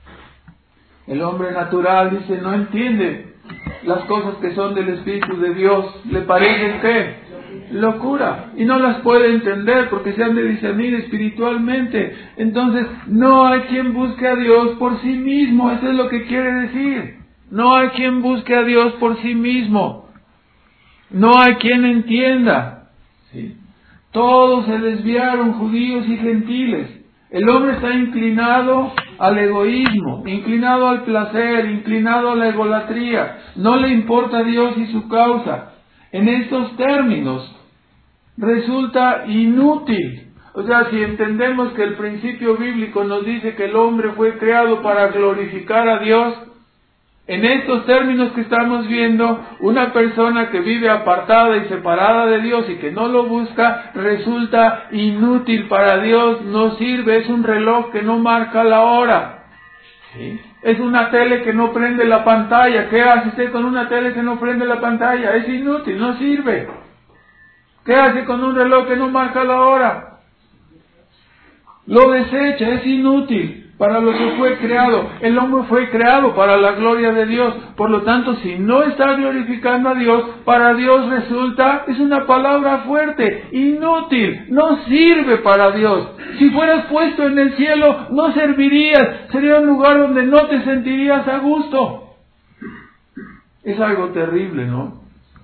el hombre natural dice no entiende las cosas que son del Espíritu de Dios, le parecen ¿qué? Locura, y no las puede entender porque se han de discernir espiritualmente. Entonces no hay quien busque a Dios por sí mismo. Eso es lo que quiere decir. No hay quien busque a Dios por sí mismo. No hay quien entienda. ¿Sí? Todos se desviaron, judíos y gentiles. El hombre está inclinado al egoísmo, inclinado al placer, inclinado a la egolatría. No le importa a Dios y su causa. En estos términos resulta inútil. O sea, si entendemos que el principio bíblico nos dice que el hombre fue creado para glorificar a Dios, en estos términos que estamos viendo, una persona que vive apartada y separada de Dios y que no lo busca, resulta inútil para Dios, no sirve, es un reloj que no marca la hora. ¿Sí? Es una tele que no prende la pantalla. ¿Qué hace usted con una tele que no prende la pantalla? Es inútil, no sirve. ¿Qué hace con un reloj que no marca la hora? Lo desecha, es inútil para lo que fue creado. El hombre fue creado para la gloria de Dios. Por lo tanto, si no está glorificando a Dios, para Dios resulta, es una palabra fuerte, inútil, no sirve para Dios. Si fueras puesto en el cielo, no servirías, sería un lugar donde no te sentirías a gusto. Es algo terrible, ¿no?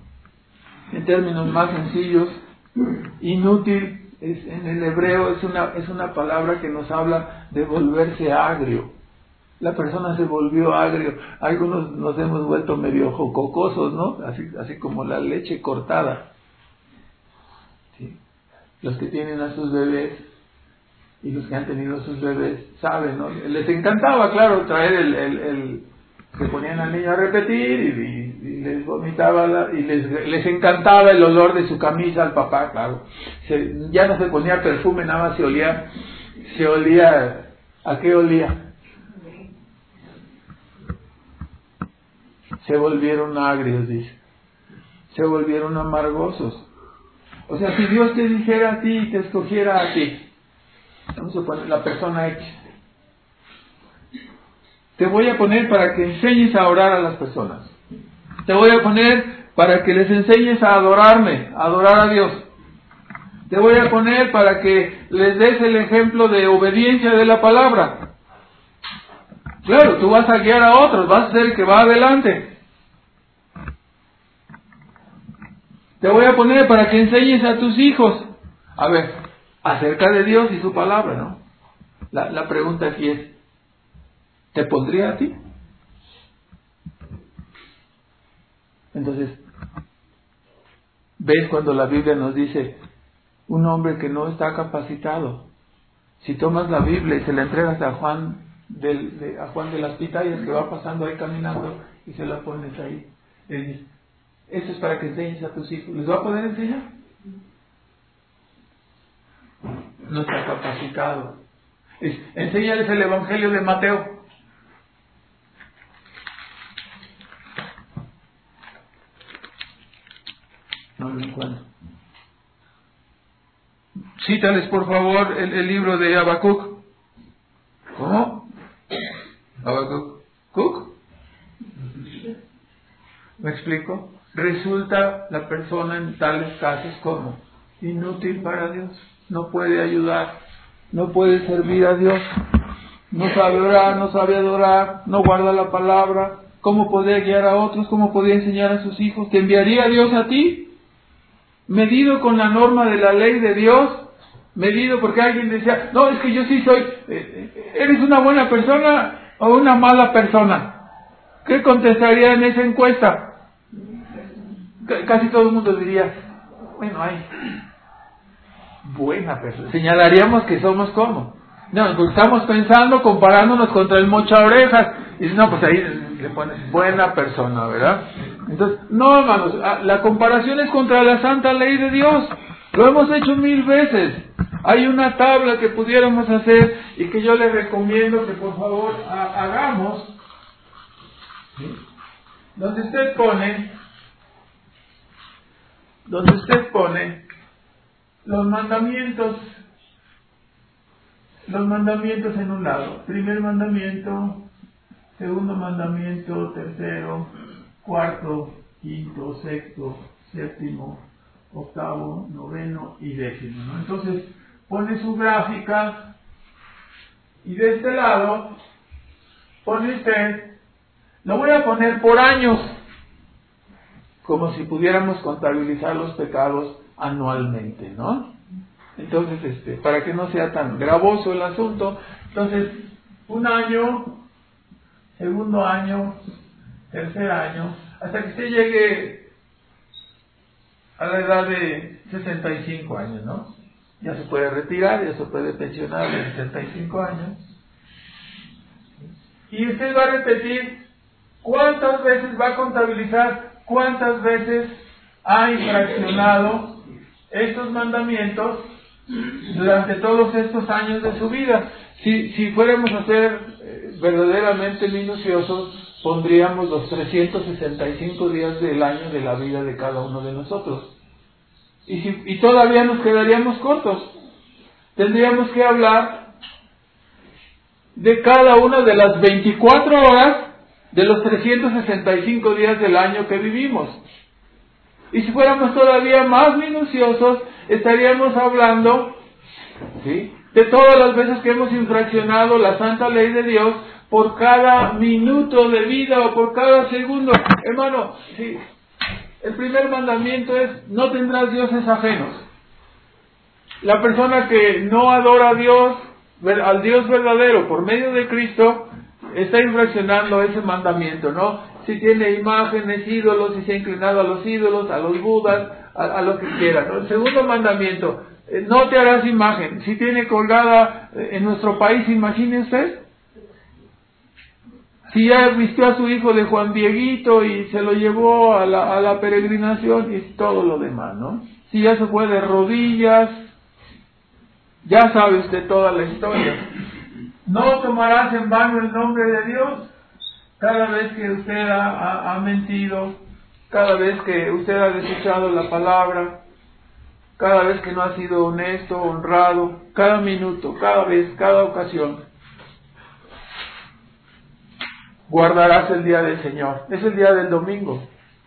En términos más sencillos, inútil es, en el hebreo es una, es una palabra que nos habla de volverse agrio. La persona se volvió agrio. Algunos nos hemos vuelto medio jococosos, ¿no? Así, así como la leche cortada. ¿Sí? Los que tienen a sus bebés y los que han tenido a sus bebés saben, ¿no? Les encantaba, claro, traer el... el, el que ponían al niño a repetir y, y, y les vomitaba la, y les, les encantaba el olor de su camisa al papá, claro. Se, ya no se ponía perfume, nada más se olía, se olía, ¿a qué olía? Se volvieron agrios, dice. Se volvieron amargosos. O sea, si Dios te dijera a ti, te escogiera a ti, vamos a poner la persona X. Te voy a poner para que enseñes a orar a las personas. Te voy a poner para que les enseñes a adorarme, a adorar a Dios. Te voy a poner para que les des el ejemplo de obediencia de la palabra. Claro, tú vas a guiar a otros, vas a ser el que va adelante. Te voy a poner para que enseñes a tus hijos. A ver, acerca de Dios y su palabra, ¿no? La, la pregunta aquí es, ¿te pondría a ti? Entonces, ¿ves cuando la Biblia nos dice, un hombre que no está capacitado? Si tomas la Biblia y se la entregas a Juan del, de, a Juan de las Pitayas, que va pasando ahí caminando, y se la pones ahí, le dices, eso es para que enseñes a tus hijos. ¿Les va a poder enseñar? No está capacitado. Es, enséñales el Evangelio de Mateo. No lo encuentro. Cítales, por favor, el, el libro de Habacuc. ¿Cómo? Habacuc. ¿Cuc? ¿Me explico? Resulta la persona en tales casos como inútil para Dios. No puede ayudar, no puede servir a Dios, no sabe orar, no sabe adorar, no guarda la palabra. ¿Cómo podría guiar a otros? ¿Cómo podría enseñar a sus hijos? ¿Te enviaría Dios a ti? Medido con la norma de la ley de Dios, medido porque alguien decía, no, es que yo sí soy, eh, ¿eres una buena persona o una mala persona? ¿Qué contestaría en esa encuesta? C- casi todo el mundo diría, bueno, hay buena persona. Señalaríamos que somos como. No, pues estamos pensando, comparándonos contra el mocha orejas. Y dices, no, pues ahí le pones buena persona, ¿verdad? Entonces, no, hermanos, la comparación es contra la santa ley de Dios. Lo hemos hecho mil veces. Hay una tabla que pudiéramos hacer y que yo les recomiendo que por favor ha, hagamos. ¿Sí? Donde usted pone, donde usted pone los mandamientos, los mandamientos en un lado. Primer mandamiento, segundo mandamiento, tercero, cuarto, quinto, sexto, séptimo, octavo, noveno y décimo, ¿no? Entonces pone su gráfica y de este lado pone usted, lo voy a poner por años, como si pudiéramos contabilizar los pecados anualmente, ¿no? Entonces, este, para que no sea tan gravoso el asunto, entonces, un año, segundo año, tercer año, hasta que usted llegue a la edad de sesenta y cinco años, ¿no? Ya se puede retirar, ya se puede pensionar a los sesenta y cinco años. Y usted va a repetir cuántas veces va a contabilizar, cuántas veces ha infraccionado estos mandamientos durante todos estos años de su vida. Si, si fuéramos a ser eh, verdaderamente minuciosos, pondríamos los trescientos sesenta y cinco días del año de la vida de cada uno de nosotros. Y, si, y todavía nos quedaríamos cortos. Tendríamos que hablar de cada una de las veinticuatro horas de los trescientos sesenta y cinco días del año que vivimos. Y si fuéramos todavía más minuciosos, estaríamos hablando, ¿sí?, de todas las veces que hemos infraccionado la santa ley de Dios por cada minuto de vida o por cada segundo. Hermano, sí, el primer mandamiento es, no tendrás dioses ajenos. La persona que no adora a Dios, al Dios verdadero por medio de Cristo, está infraccionando ese mandamiento, ¿no? Si tiene imágenes, ídolos, si se ha inclinado a los ídolos, a los budas, a, a lo que quiera, ¿no? El segundo mandamiento, eh, no te harás imagen. Si tiene colgada eh, en nuestro país, imagine usted, si ya vistió a su hijo de Juan Dieguito y se lo llevó a la, a la peregrinación y todo lo demás, ¿no? Si ya se fue de rodillas, ya sabe usted toda la historia. No tomarás en vano el nombre de Dios. Cada vez que usted ha, ha, ha mentido, cada vez que usted ha desechado la palabra, cada vez que no ha sido honesto, honrado, cada minuto, cada vez, cada ocasión, guardarás el día del Señor. Es el día del domingo.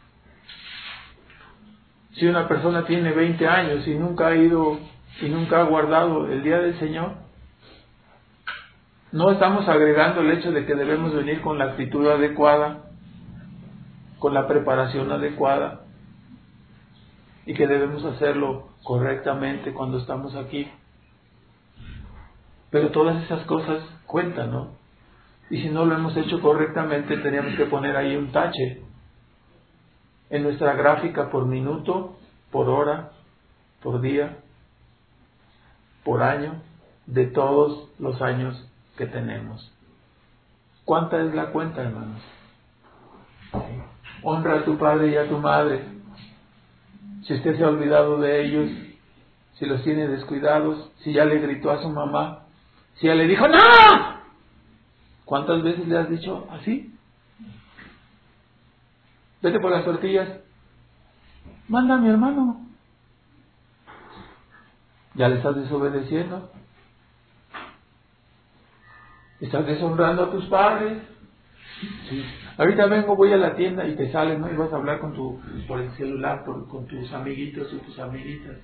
Si una persona tiene veinte años y nunca ha ido y nunca ha guardado el día del Señor, no estamos agregando el hecho de que debemos venir con la actitud adecuada, con la preparación adecuada. y que debemos hacerlo correctamente cuando estamos aquí. Pero todas esas cosas cuentan, ¿no? Y si no lo hemos hecho correctamente, teníamos que poner ahí un tache en nuestra gráfica por minuto, por hora, por día, por año, de todos los años que tenemos. ¿Cuánta es la cuenta, hermanos? Honra a tu padre y a tu madre. Si usted se ha olvidado de ellos, si los tiene descuidados, si ya le gritó a su mamá, si ya le dijo ¡no! ¿Cuántas veces le has dicho así? Vete por las tortillas. Manda a mi hermano. Ya le estás desobedeciendo. Estás deshonrando a tus padres. Sí. Ahorita vengo, voy a la tienda y te sales, ¿no? Y vas a hablar con tu, por el celular, por, con tus amiguitos y tus amiguitas.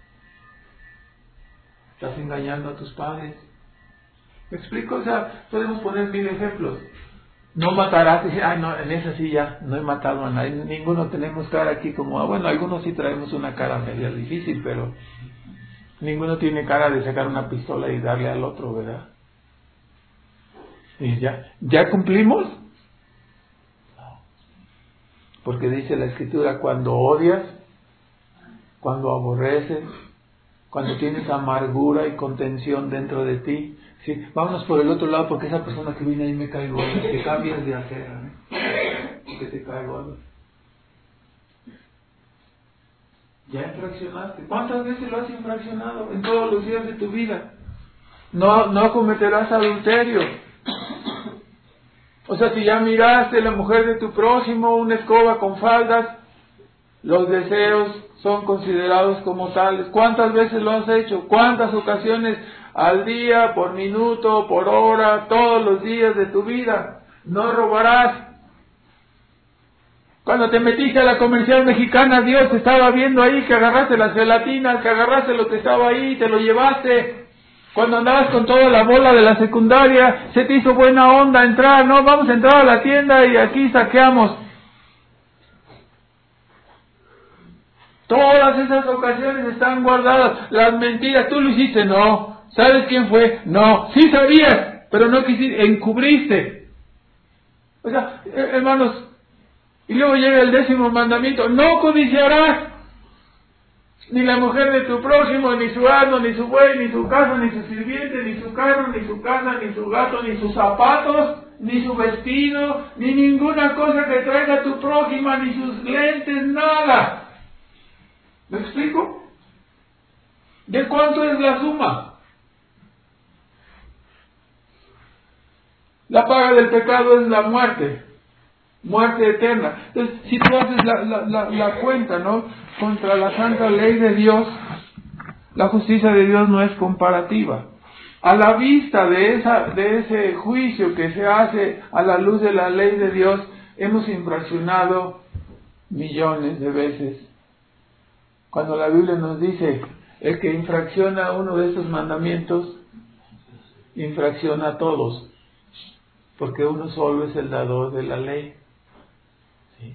Estás engañando a tus padres. ¿Me explico? O sea, podemos poner mil ejemplos. No matarás. Ay, no, en esa sí ya no he matado a nadie. Ninguno tenemos cara aquí como... Bueno, algunos sí traemos una cara media difícil, pero ninguno tiene cara de sacar una pistola y darle al otro, ¿verdad? Y ya, ¿ya cumplimos? No. Porque dice la Escritura, cuando odias, cuando aborreces, cuando tienes amargura y contención dentro de ti, sí, vámonos por el otro lado porque esa persona que viene ahí me cae gorda, que cambies de acera, ¿eh? Porque te cae gorda. Ya infraccionaste. ¿Cuántas veces lo has infraccionado en todos los días de tu vida? No, no cometerás adulterio. O sea, si ya miraste la mujer de tu prójimo, una escoba con faldas, los deseos son considerados como tales. ¿Cuántas veces lo has hecho? ¿Cuántas ocasiones al día, por minuto, por hora, todos los días de tu vida? No robarás. Cuando te metiste a la comercial mexicana, Dios te estaba viendo ahí, que agarraste las gelatinas, que agarraste lo que estaba ahí y te lo llevaste. Cuando andabas con toda la bola de la secundaria, se te hizo buena onda entrar, no, vamos a entrar a la tienda y aquí saqueamos. Todas esas ocasiones están guardadas. Las mentiras, tú lo hiciste, no. ¿Sabes quién fue? No. Sí sabías, pero no quisiste, encubriste. O sea, hermanos, y luego llega el décimo mandamiento, no codiciarás ni la mujer de tu prójimo, ni su asno, ni su buey, ni su casa, ni su sirviente, ni su carro, ni su casa, ni su gato, ni sus zapatos, ni su vestido, ni ninguna cosa que traiga tu prójima, ni sus lentes, nada. ¿Me explico? ¿De cuánto es la suma? La paga del pecado es la muerte, muerte eterna. Entonces, si tú haces la, la, la, la cuenta, ¿no?, contra la santa ley de Dios, la justicia de Dios no es comparativa. A la vista de esa, de ese juicio que se hace a la luz de la ley de Dios, hemos infraccionado millones de veces. Cuando la Biblia nos dice, el que infracciona uno de estos mandamientos, infracciona a todos, porque uno solo es el dador de la ley. ¿Sí?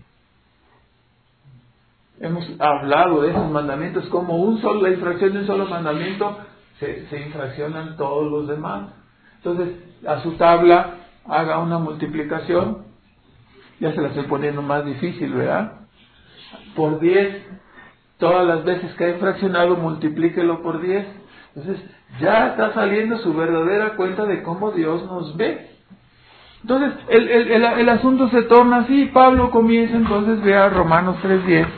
Hemos hablado de esos mandamientos, como un solo, la infracción de un solo mandamiento, se, se infraccionan todos los demás. Entonces, a su tabla, haga una multiplicación, ya se la estoy poniendo más difícil, ¿verdad? Por diez, todas las veces que ha infraccionado, multiplíquelo por diez. Entonces, ya está saliendo su verdadera cuenta de cómo Dios nos ve. Entonces, el, el, el, el asunto se torna así. Pablo comienza entonces, vea Romanos tres diez.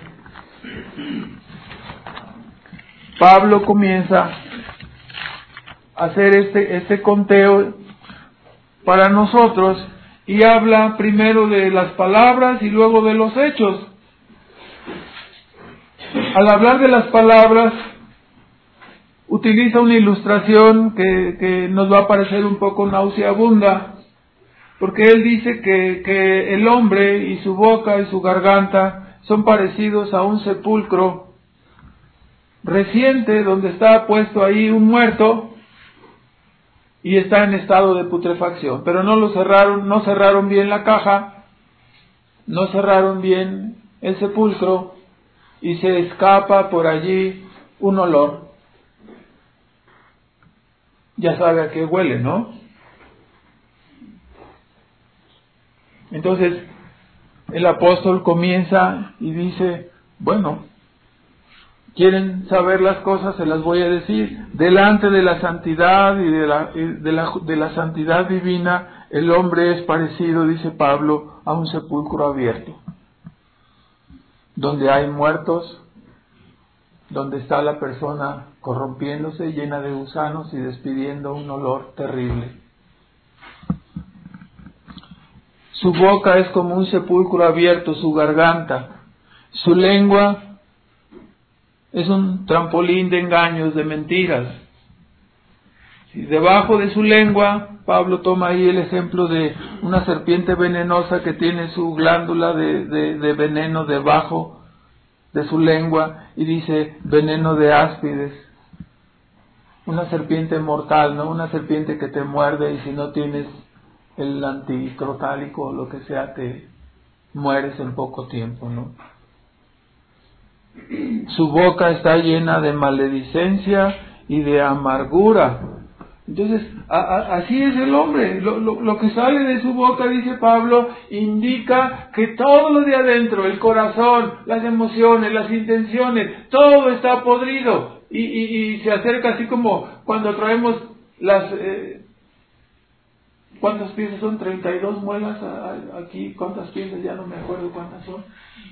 Pablo comienza a hacer este, este conteo para nosotros y habla primero de las palabras y luego de los hechos. Al hablar de las palabras, utiliza una ilustración que, que nos va a parecer un poco nauseabunda, porque él dice que, que el hombre y su boca y su garganta son parecidos a un sepulcro reciente donde está puesto ahí un muerto y está en estado de putrefacción, pero no lo cerraron, no cerraron bien la caja, no cerraron bien el sepulcro, y se escapa por allí un olor. Ya sabe a qué huele, ¿no? Entonces, el apóstol comienza y dice, bueno, quieren saber las cosas, se las voy a decir. Delante de la santidad y de la, de la, de la santidad divina, el hombre es parecido, dice Pablo, a un sepulcro abierto, donde hay muertos, donde está la persona corrompiéndose, llena de gusanos y despidiendo un olor terrible. Su boca es como un sepulcro abierto, su garganta, su lengua es un trampolín de engaños, de mentiras. Y debajo de su lengua, Pablo toma ahí el ejemplo de una serpiente venenosa que tiene su glándula de, de, de veneno debajo de su lengua, y dice veneno de áspides. Una serpiente mortal, ¿no? Una serpiente que te muerde y si no tienes el anticrotálico o lo que sea, te mueres en poco tiempo, ¿no? Su boca está llena de maledicencia y de amargura. Entonces, a, a, así es el hombre. Lo, lo, lo que sale de su boca, dice Pablo, indica que todo lo de adentro, el corazón, las emociones, las intenciones, todo está podrido. Y, y, y se acerca así como cuando traemos las... Eh, ¿Cuántas piezas son? treinta y dos muelas a, a, aquí. ¿Cuántas piezas? Ya no me acuerdo cuántas son.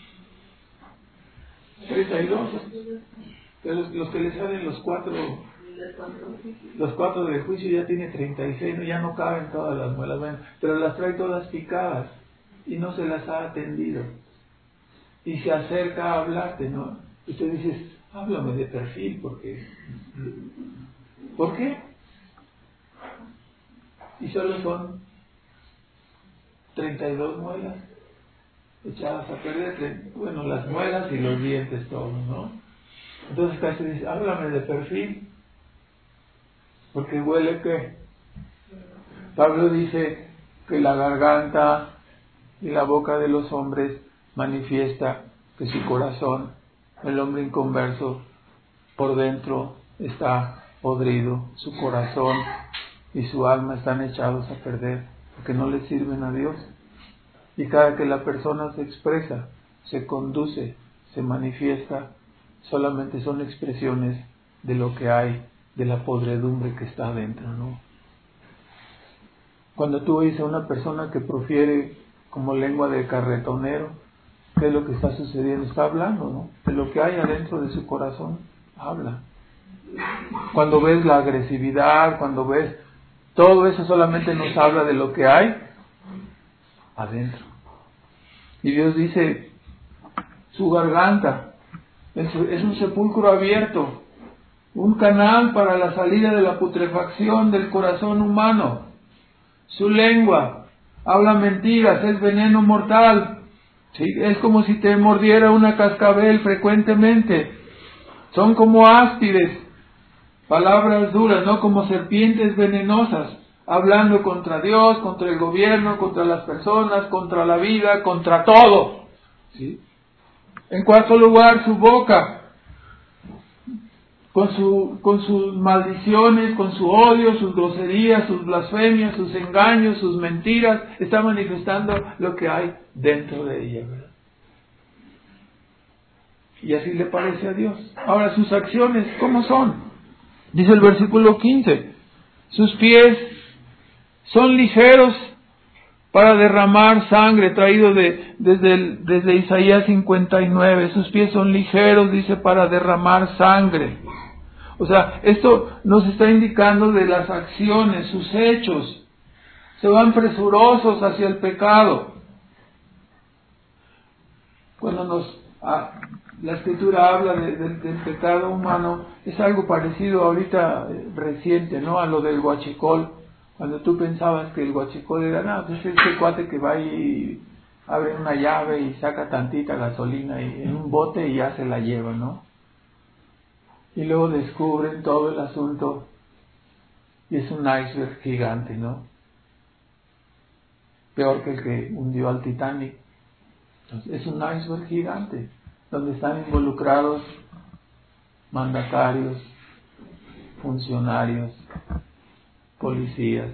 treinta y dos. Los, los que le salen los cuatro, los cuatro del juicio ya tiene treinta y seis, ¿no? Ya no caben todas las muelas, bueno, pero las trae todas picadas y no se las ha atendido. Y se acerca a hablarte, ¿no? Y tú dices, háblame de perfil, porque... ¿Por qué? Y solo son treinta y dos muelas echadas a perder, bueno, las muelas y los dientes todos, ¿no? Entonces casi dice, háblame de perfil, porque huele ¿qué? Pablo dice que la garganta y la boca de los hombres manifiesta que su corazón, el hombre inconverso, por dentro está podrido, su corazón y su alma están echados a perder, porque no le sirven a Dios. Y cada que la persona se expresa, se conduce, se manifiesta, solamente son expresiones de lo que hay, de la podredumbre que está adentro, ¿no? Cuando tú oyes a una persona que profiere como lengua de carretonero, ¿qué es lo que está sucediendo? Está hablando, ¿no? De lo que hay adentro de su corazón, habla. Cuando ves la agresividad, cuando ves todo eso, solamente nos habla de lo que hay adentro. Y Dios dice, su garganta es, es un sepulcro abierto, un canal para la salida de la putrefacción del corazón humano. Su lengua habla mentiras, es veneno mortal. ¿Sí? Es como si te mordiera una cascabel frecuentemente. Son como áspides, palabras duras, no como serpientes venenosas, hablando contra Dios, contra el gobierno, contra las personas, contra la vida, contra todo. ¿Sí? En cuarto lugar, su boca, con, su, con sus maldiciones, con su odio, sus groserías, sus blasfemias, sus engaños, sus mentiras, está manifestando lo que hay dentro de ella, ¿verdad? Y así le parece a Dios. Ahora, sus acciones, ¿cómo son? Dice el versículo quince, sus pies son ligeros para derramar sangre, traído de, desde, el, desde Isaías cincuenta y nueve, sus pies son ligeros, dice, para derramar sangre. O sea, esto nos está indicando de las acciones, sus hechos, se van presurosos hacia el pecado. Cuando nos... Ah, la escritura habla de, de, del pecado humano, es algo parecido ahorita eh, reciente, ¿no? A lo del huachicol. Cuando tú pensabas que el huachicol era nada, pues es ese cuate que va y abre una llave y saca tantita gasolina y, en un bote y ya se la lleva, ¿no? Y luego descubren todo el asunto y es un iceberg gigante, ¿no? Peor que el que hundió al Titanic. Entonces, es un iceberg gigante. donde están involucrados mandatarios, funcionarios, policías,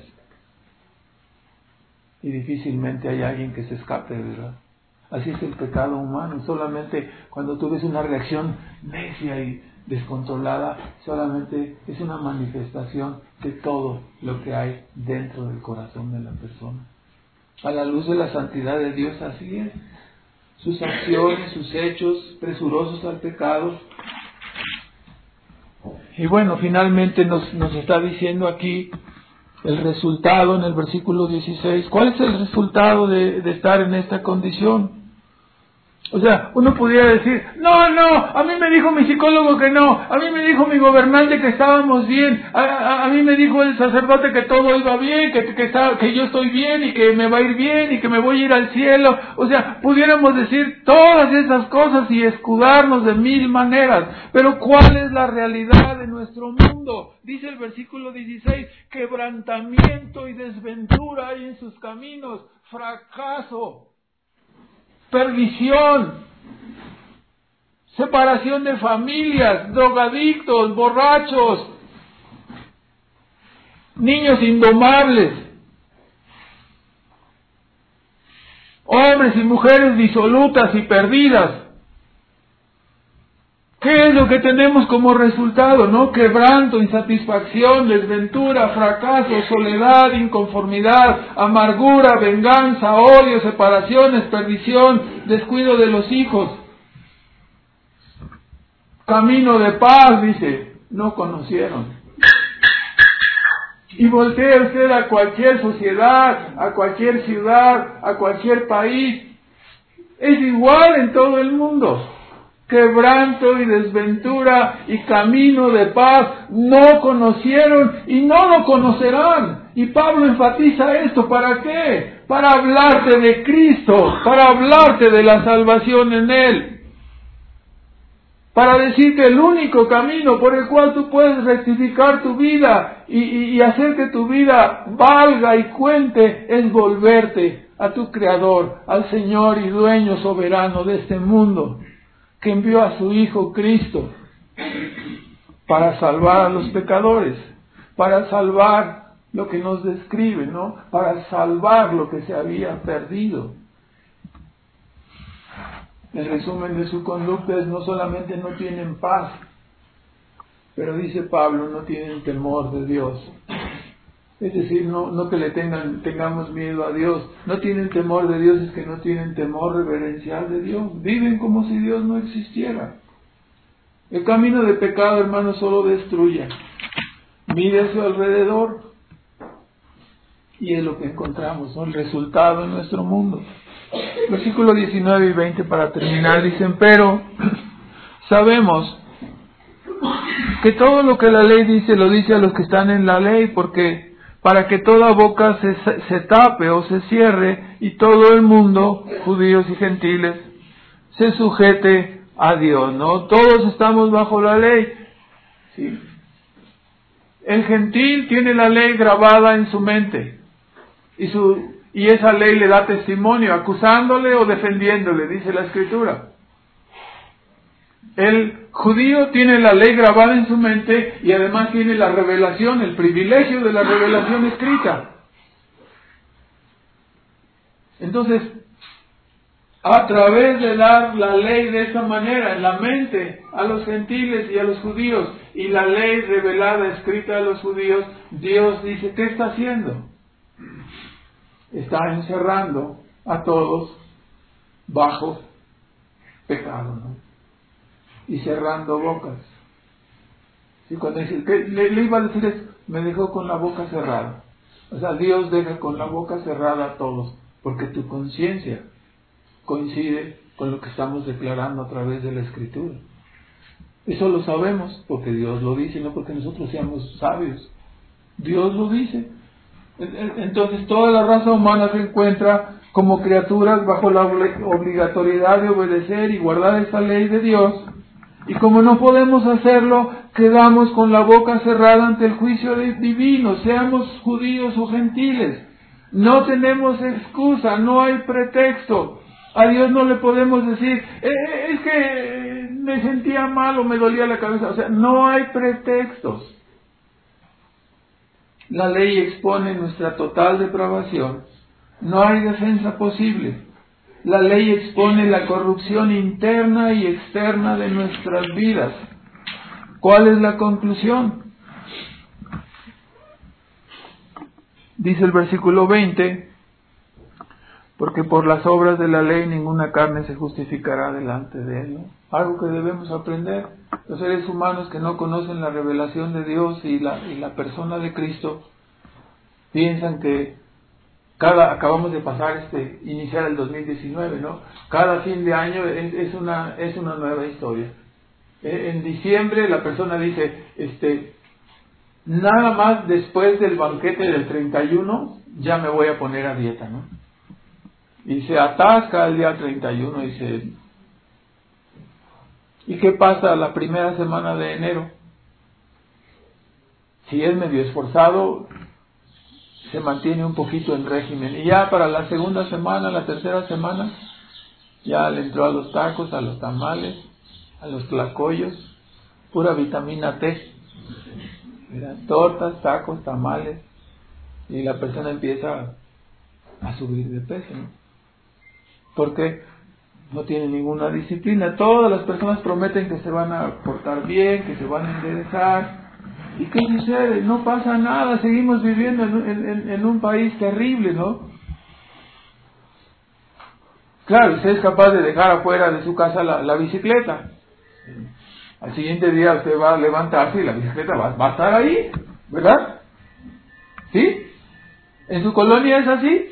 y difícilmente hay alguien que se escape, ¿verdad? Así es el pecado humano. Solamente cuando tú ves una reacción necia y descontrolada, solamente es una manifestación de todo lo que hay dentro del corazón de la persona. A la luz de la santidad de Dios, así es. Sus acciones, sus hechos presurosos al pecado. Y bueno, finalmente nos, nos está diciendo aquí el resultado en el versículo dieciséis. ¿Cuál es el resultado de, de estar en esta condición? O sea, uno pudiera decir, no, no, a mí me dijo mi psicólogo que no, a mí me dijo mi gobernante que estábamos bien, a, a, a mí me dijo el sacerdote que todo iba bien, que, que, está, que yo estoy bien y que me va a ir bien y que me voy a ir al cielo. O sea, pudiéramos decir todas esas cosas y escudarnos de mil maneras. Pero ¿cuál es la realidad de nuestro mundo? Dice el versículo dieciséis, quebrantamiento y desventura hay en sus caminos, fracaso, perdición, separación de familias, drogadictos, borrachos, niños indomables, hombres y mujeres disolutas y perdidas. ¿Qué es lo que tenemos como resultado? ¿No? Quebranto, insatisfacción, desventura, fracaso, soledad, inconformidad, amargura, venganza, odio, separaciones, perdición, descuido de los hijos. Camino de paz, dice, no conocieron. Y voltea usted a cualquier sociedad, a cualquier ciudad, a cualquier país. Es igual en todo el mundo. Quebranto y desventura y camino de paz no conocieron y no lo conocerán. Y Pablo enfatiza esto, ¿para qué? Para hablarte de Cristo, para hablarte de la salvación en Él. Para decirte el único camino por el cual tú puedes rectificar tu vida y, y, y hacer que tu vida valga y cuente es volverte a tu Creador, al Señor y Dueño soberano de este mundo, que envió a su Hijo Cristo para salvar a los pecadores, para salvar lo que nos describe, ¿no? Para salvar lo que se había perdido. El resumen de su conducta es: no solamente no tienen paz, pero dice Pablo, no tienen temor de Dios. Es decir, no, no que le tengan, tengamos miedo a Dios. No tienen temor de Dios, es que no tienen temor reverencial de Dios. Viven como si Dios no existiera. El camino de pecado, hermano, solo destruye. Mire a su alrededor y es lo que encontramos, ¿no? El resultado en nuestro mundo. Versículos diecinueve y veinte para terminar, dicen: pero sabemos que todo lo que la ley dice, lo dice a los que están en la ley, porque para que toda boca se, se tape o se cierre y todo el mundo, judíos y gentiles, se sujete a Dios, ¿no? Todos estamos bajo la ley. ¿Sí? El gentil tiene la ley grabada en su mente y, su, y esa ley le da testimonio, acusándole o defendiéndole, dice la Escritura. El judío tiene la ley grabada en su mente y además tiene la revelación, el privilegio de la revelación escrita. Entonces, a través de dar la ley de esa manera en la mente a los gentiles y a los judíos, y la ley revelada, escrita a los judíos, Dios dice, ¿qué está haciendo? Está encerrando a todos bajo pecado, ¿no? Y cerrando bocas. ¿Sí? Cuando dice, ¿qué le, le iba a decir eso? Me dejó con la boca cerrada. O sea, Dios deja con la boca cerrada a todos, porque tu conciencia coincide con lo que estamos declarando a través de la Escritura. Eso lo sabemos porque Dios lo dice, no porque nosotros seamos sabios. Dios lo dice. Entonces toda la raza humana se encuentra como criaturas bajo la obligatoriedad de obedecer y guardar esa ley de Dios. Y como no podemos hacerlo, quedamos con la boca cerrada ante el juicio divino, seamos judíos o gentiles. No tenemos excusa, no hay pretexto. A Dios no le podemos decir, eh, es que me sentía mal o me dolía la cabeza. O sea, no hay pretextos. La ley expone nuestra total depravación. No hay defensa posible. La ley expone la corrupción interna y externa de nuestras vidas. ¿Cuál es la conclusión? Dice el versículo veinte, porque por las obras de la ley ninguna carne se justificará delante de él, ¿no? Algo que debemos aprender. Los seres humanos que no conocen la revelación de Dios y la, y la persona de Cristo, piensan que cada, acabamos de pasar este, iniciar el dos mil diecinueve, ¿no? Cada fin de año es, es una, es una nueva historia. En diciembre la persona dice, este, nada más después del banquete del treinta y uno ya me voy a poner a dieta, ¿no? Y se atasca el día treinta y uno y dice, ¿y qué pasa la primera semana de enero? Si es medio esforzado, se mantiene un poquito en régimen. Y ya para la segunda semana, la tercera semana, ya le entró a los tacos, a los tamales, a los tlacoyos, pura vitamina T. Mira, tortas, tacos, tamales, y la persona empieza a subir de peso, ¿no? Porque no tiene ninguna disciplina. Todas las personas prometen que se van a portar bien, que se van a enderezar. ¿Y qué sucede? No pasa nada, seguimos viviendo en, en, en un país terrible, ¿no? Claro, usted es capaz de dejar afuera de su casa la, la bicicleta. Al siguiente día usted va a levantarse y la bicicleta va, va a estar ahí, ¿verdad? ¿Sí? ¿En su colonia es así?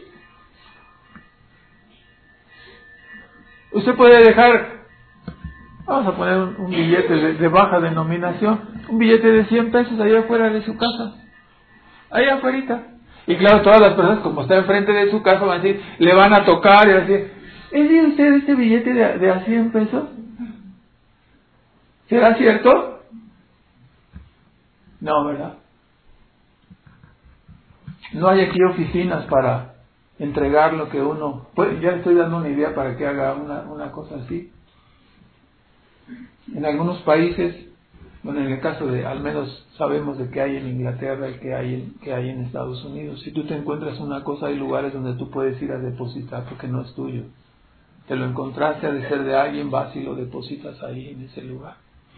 Usted puede dejar, vamos a poner un, un billete de, de baja denominación, un billete de cien pesos allá afuera de su casa, allá afuera. Y claro, todas las personas, como está enfrente de su casa, van a decir, le van a tocar y van a decir, ¿es de usted este billete de, de a cien pesos? ¿Será cierto? No, ¿verdad? No hay aquí oficinas para entregar lo que uno... Pues ya estoy dando una idea para que haga una, una cosa así. En algunos países, bueno, en el caso de, al menos sabemos de que hay en Inglaterra y que hay en, que hay en Estados Unidos. Si tú te encuentras una cosa, hay lugares donde tú puedes ir a depositar porque no es tuyo. Te lo encontraste, ha de ser de alguien, vas y lo depositas ahí en ese lugar.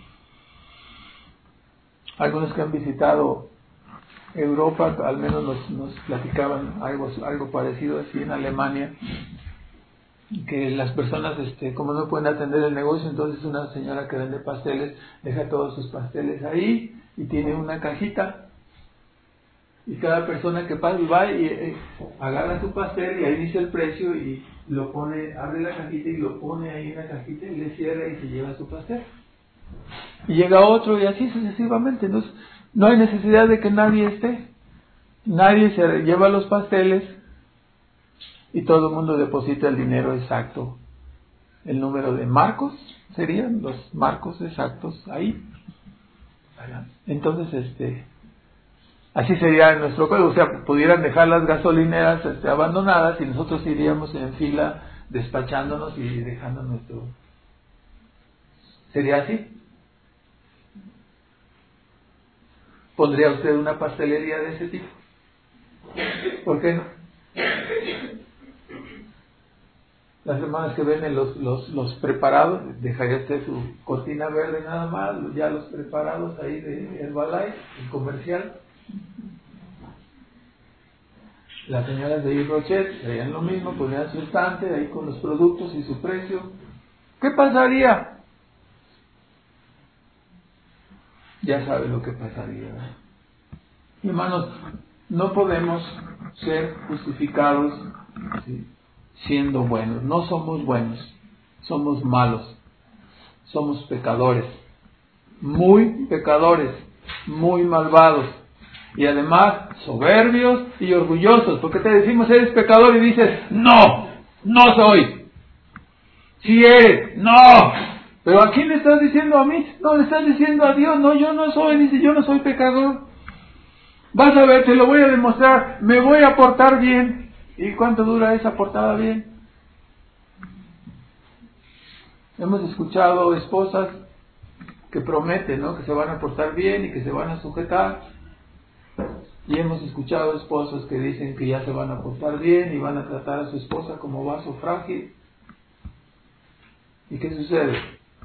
Algunos que han visitado Europa, al menos nos, nos platicaban algo, algo parecido así en Alemania, que las personas, este, como no pueden atender el negocio, entonces una señora que vende pasteles deja todos sus pasteles ahí y tiene una cajita, y cada persona que pasa va y eh, agarra su pastel y ahí dice el precio y lo pone, abre la cajita y lo pone ahí en la cajita y le cierra y se lleva su pastel. Y llega otro y así sucesivamente. Entonces no hay necesidad de que nadie esté. Nadie se lleva los pasteles y todo el mundo deposita el dinero exacto. El número de marcos serían los marcos exactos ahí. Entonces, este, así sería en nuestro caso. O sea, pudieran dejar las gasolineras este, abandonadas y nosotros iríamos en fila despachándonos y dejando nuestro... ¿Sería así? ¿Pondría usted una pastelería de ese tipo? ¿Por qué no? Las hermanas que venden los, los, los preparados, dejaría usted su cortina verde nada más, ya los preparados ahí de Herbalife, el comercial. Las señoras de Yves Rocher harían lo mismo, pondrían su estante ahí con los productos y su precio. ¿Qué pasaría? Ya sabe lo que pasaría, ¿verdad? Hermanos, no podemos ser justificados, ¿sí?, siendo buenos. No somos buenos, somos malos, somos pecadores, muy pecadores, muy malvados, y además soberbios y orgullosos, porque te decimos eres pecador y dices, no, no soy. Si eres, no. Pero ¿a quién le estás diciendo? ¿A mí? No, le estás diciendo a Dios. No, yo no soy. Dice, yo no soy pecador. Vas a ver, te lo voy a demostrar. Me voy a portar bien. ¿Y cuánto dura esa portada bien? Hemos escuchado esposas que prometen, ¿no?, que se van a portar bien y que se van a sujetar. Y hemos escuchado esposos que dicen que ya se van a portar bien y van a tratar a su esposa como vaso frágil. ¿Y qué sucede?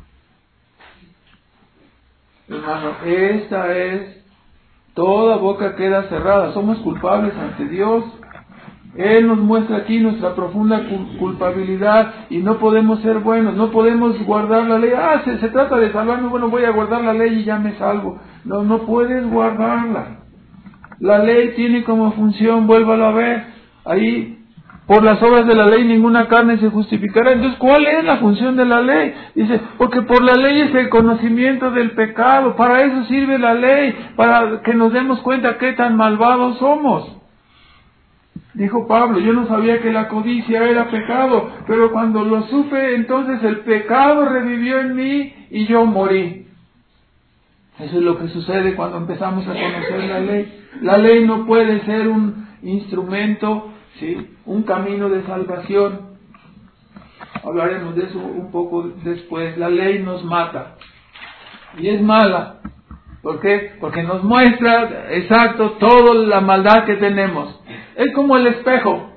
Hermano, esta es, toda boca queda cerrada. Somos culpables ante Dios. Él nos muestra aquí nuestra profunda culpabilidad y no podemos ser buenos, no podemos guardar la ley. Ah, se, se trata de salvarme, bueno, voy a guardar la ley y ya me salvo. No, no puedes guardarla. La ley tiene como función, vuélvalo a ver, ahí, por las obras de la ley ninguna carne se justificará. Entonces, ¿cuál es la función de la ley? Dice, porque por la ley es el conocimiento del pecado, para eso sirve la ley, para que nos demos cuenta qué tan malvados somos. Dijo Pablo, yo no sabía que la codicia era pecado, pero cuando lo supe, entonces el pecado revivió en mí y yo morí. Eso es lo que sucede cuando empezamos a conocer la ley. La ley no puede ser un instrumento, ¿sí?, un camino de salvación. Hablaremos de eso un poco después. La ley nos mata y es mala. ¿Por qué? Porque nos muestra exacto toda la maldad que tenemos. Es como el espejo.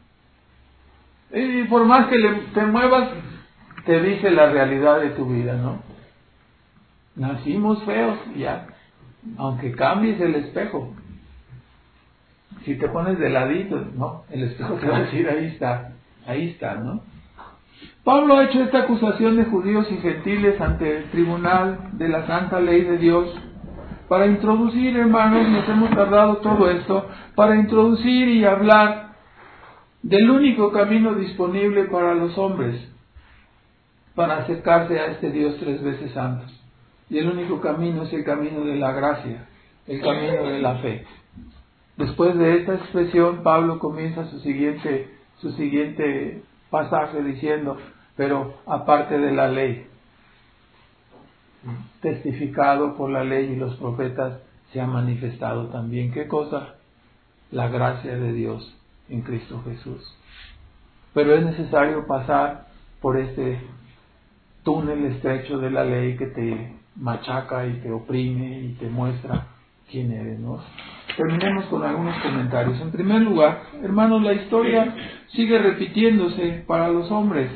Y por más que le, te muevas, te dice la realidad de tu vida, ¿no? Nacimos feos, ya. Aunque cambies el espejo. Si te pones de ladito, ¿no? El espejo te va a decir, ahí está, ahí está, ¿no? Pablo ha hecho esta acusación de judíos y gentiles ante el tribunal de la santa ley de Dios. Para introducir, hermanos, nos hemos tardado todo esto, para introducir y hablar del único camino disponible para los hombres, para acercarse a este Dios tres veces santo. Y el único camino es el camino de la gracia, el camino de la fe. Después de esta expresión, Pablo comienza su siguiente, su siguiente pasaje diciendo, pero aparte de la ley, testificado por la ley y los profetas, se ha manifestado también, ¿qué cosa? La gracia de Dios en Cristo Jesús. Pero es necesario pasar por este túnel estrecho de la ley que te machaca y te oprime y te muestra quién eres, ¿no? Terminemos con algunos comentarios. En primer lugar, hermanos, la historia sigue repitiéndose para los hombres.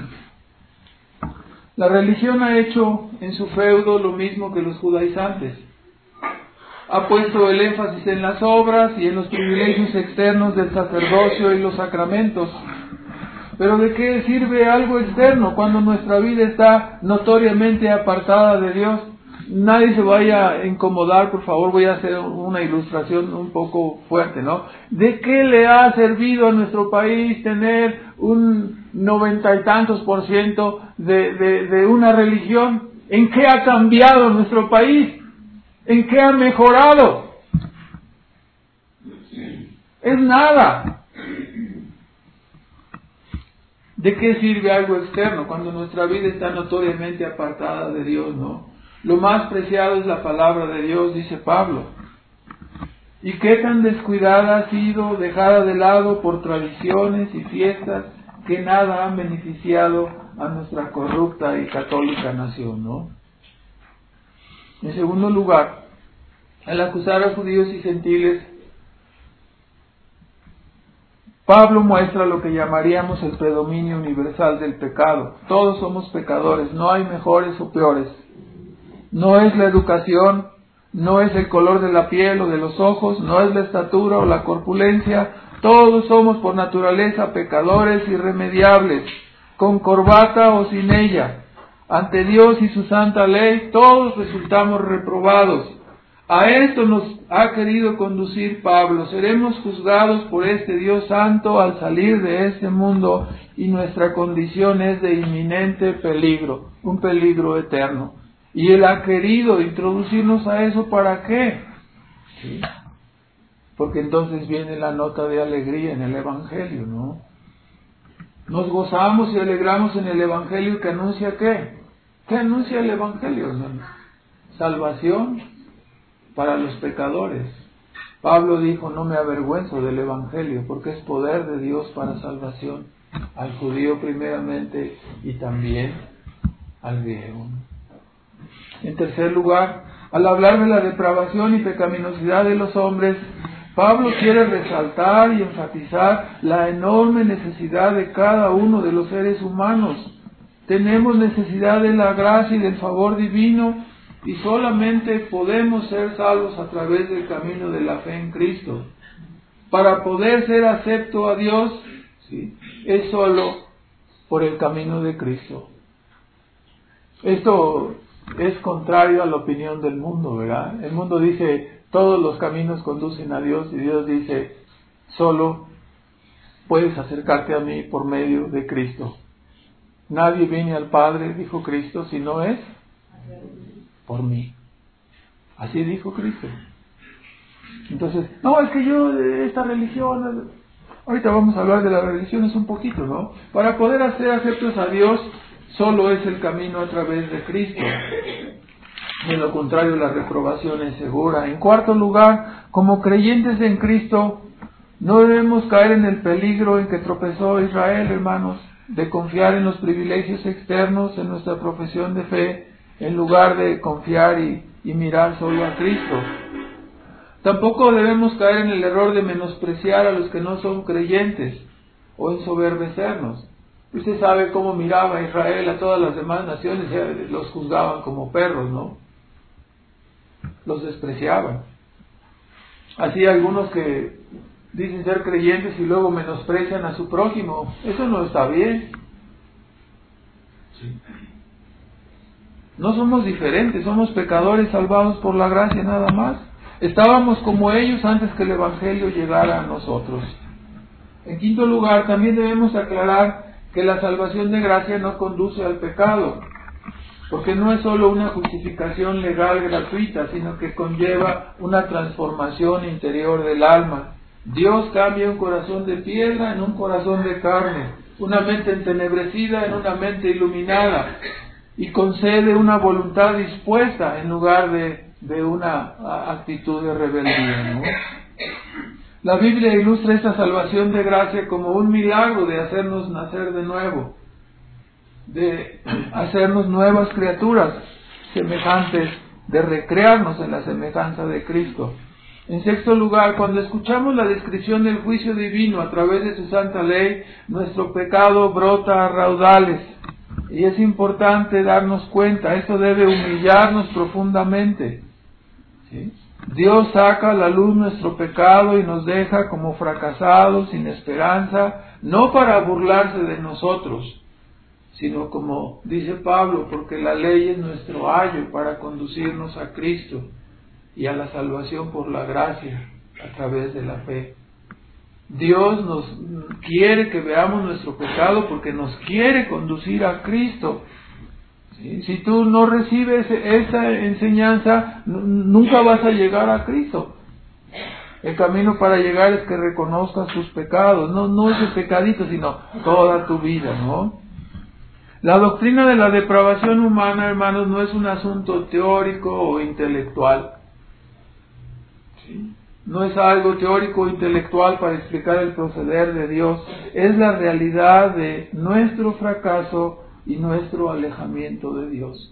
La religión ha hecho en su feudo lo mismo que los judaizantes. Ha puesto el énfasis en las obras y en los privilegios externos del sacerdocio y los sacramentos. Pero ¿de qué sirve algo externo cuando nuestra vida está notoriamente apartada de Dios? Nadie se vaya a incomodar, por favor, voy a hacer una ilustración un poco fuerte, ¿no? ¿De qué le ha servido a nuestro país tener un noventa y tantos por ciento de, de, de una religión? ¿En qué ha cambiado nuestro país? ¿En qué ha mejorado? Es nada. ¿De qué sirve algo externo cuando nuestra vida está notoriamente apartada de Dios, no? Lo más preciado es la palabra de Dios, dice Pablo. ¿Y qué tan descuidada ha sido, dejada de lado por tradiciones y fiestas que nada han beneficiado a nuestra corrupta y católica nación, ¿no? En segundo lugar, al acusar a judíos y gentiles, Pablo muestra lo que llamaríamos el predominio universal del pecado. Todos somos pecadores, no hay mejores o peores. No es la educación, no es el color de la piel o de los ojos, no es la estatura o la corpulencia. Todos somos por naturaleza pecadores irremediables, con corbata o sin ella. Ante Dios y su santa ley, todos resultamos reprobados. A esto nos ha querido conducir Pablo. Seremos juzgados por este Dios santo al salir de este mundo y nuestra condición es de inminente peligro, un peligro eterno. Y Él ha querido introducirnos a eso, ¿para qué? ¿Sí? Porque entonces viene la nota de alegría en el Evangelio, ¿no? Nos gozamos y alegramos en el Evangelio que anuncia ¿qué? ¿Qué anuncia el Evangelio, hermano? Salvación para los pecadores. Pablo dijo, no me avergüenzo del Evangelio, porque es poder de Dios para salvación al judío primeramente y también al griego. En tercer lugar, al hablar de la depravación y pecaminosidad de los hombres, Pablo quiere resaltar y enfatizar la enorme necesidad de cada uno de los seres humanos. Tenemos necesidad de la gracia y del favor divino, y solamente podemos ser salvos a través del camino de la fe en Cristo. Para poder ser acepto a Dios, ¿sí?, es solo por el camino de Cristo. Esto es contrario a la opinión del mundo, ¿verdad? El mundo dice, todos los caminos conducen a Dios, y Dios dice, solo puedes acercarte a mí por medio de Cristo. Nadie viene al Padre, dijo Cristo, si no es por mí. Así dijo Cristo. Entonces, no, es que yo de esta religión, ahorita vamos a hablar de las religiones un poquito, ¿no? Para poder hacer aceptos a Dios, solo es el camino a través de Cristo. De lo contrario, la reprobación es segura. En cuarto lugar, como creyentes en Cristo, no debemos caer en el peligro en que tropezó Israel, hermanos, de confiar en los privilegios externos en nuestra profesión de fe, en lugar de confiar y, y mirar solo a Cristo. Tampoco debemos caer en el error de menospreciar a los que no son creyentes o ensoberbecernos. Usted sabe cómo miraba Israel a todas las demás naciones, los juzgaban como perros, ¿no? Los despreciaban. Así algunos que dicen ser creyentes y luego menosprecian a su prójimo, eso no está bien. Sí. No somos diferentes, somos pecadores salvados por la gracia nada más. Estábamos como ellos antes que el Evangelio llegara a nosotros. En quinto lugar, también debemos aclarar que la salvación de gracia no conduce al pecado, porque no es solo una justificación legal gratuita, sino que conlleva una transformación interior del alma. Dios cambia un corazón de piedra en un corazón de carne, una mente entenebrecida en una mente iluminada, y concede una voluntad dispuesta en lugar de, de una actitud de rebeldía, ¿no? La Biblia ilustra esta salvación de gracia como un milagro de hacernos nacer de nuevo, de hacernos nuevas criaturas semejantes, de recrearnos en la semejanza de Cristo. En sexto lugar, cuando escuchamos la descripción del juicio divino a través de su santa ley, nuestro pecado brota a raudales. Y es importante darnos cuenta, esto debe humillarnos profundamente, ¿sí? Dios saca a la luz nuestro pecado y nos deja como fracasados, sin esperanza, no para burlarse de nosotros, sino como dice Pablo, porque la ley es nuestro ayo para conducirnos a Cristo y a la salvación por la gracia a través de la fe. Dios nos quiere que veamos nuestro pecado porque nos quiere conducir a Cristo. ¿Sí? Si tú no recibes esa enseñanza, nunca vas a llegar a Cristo. El camino para llegar es que reconozcas tus pecados, no, no ese pecadito, sino toda tu vida, ¿no? La doctrina de la depravación humana, hermanos, no es un asunto teórico o intelectual. ¿Sí? No es algo teórico o intelectual para explicar el proceder de Dios. Es la realidad de nuestro fracaso y nuestro alejamiento de Dios.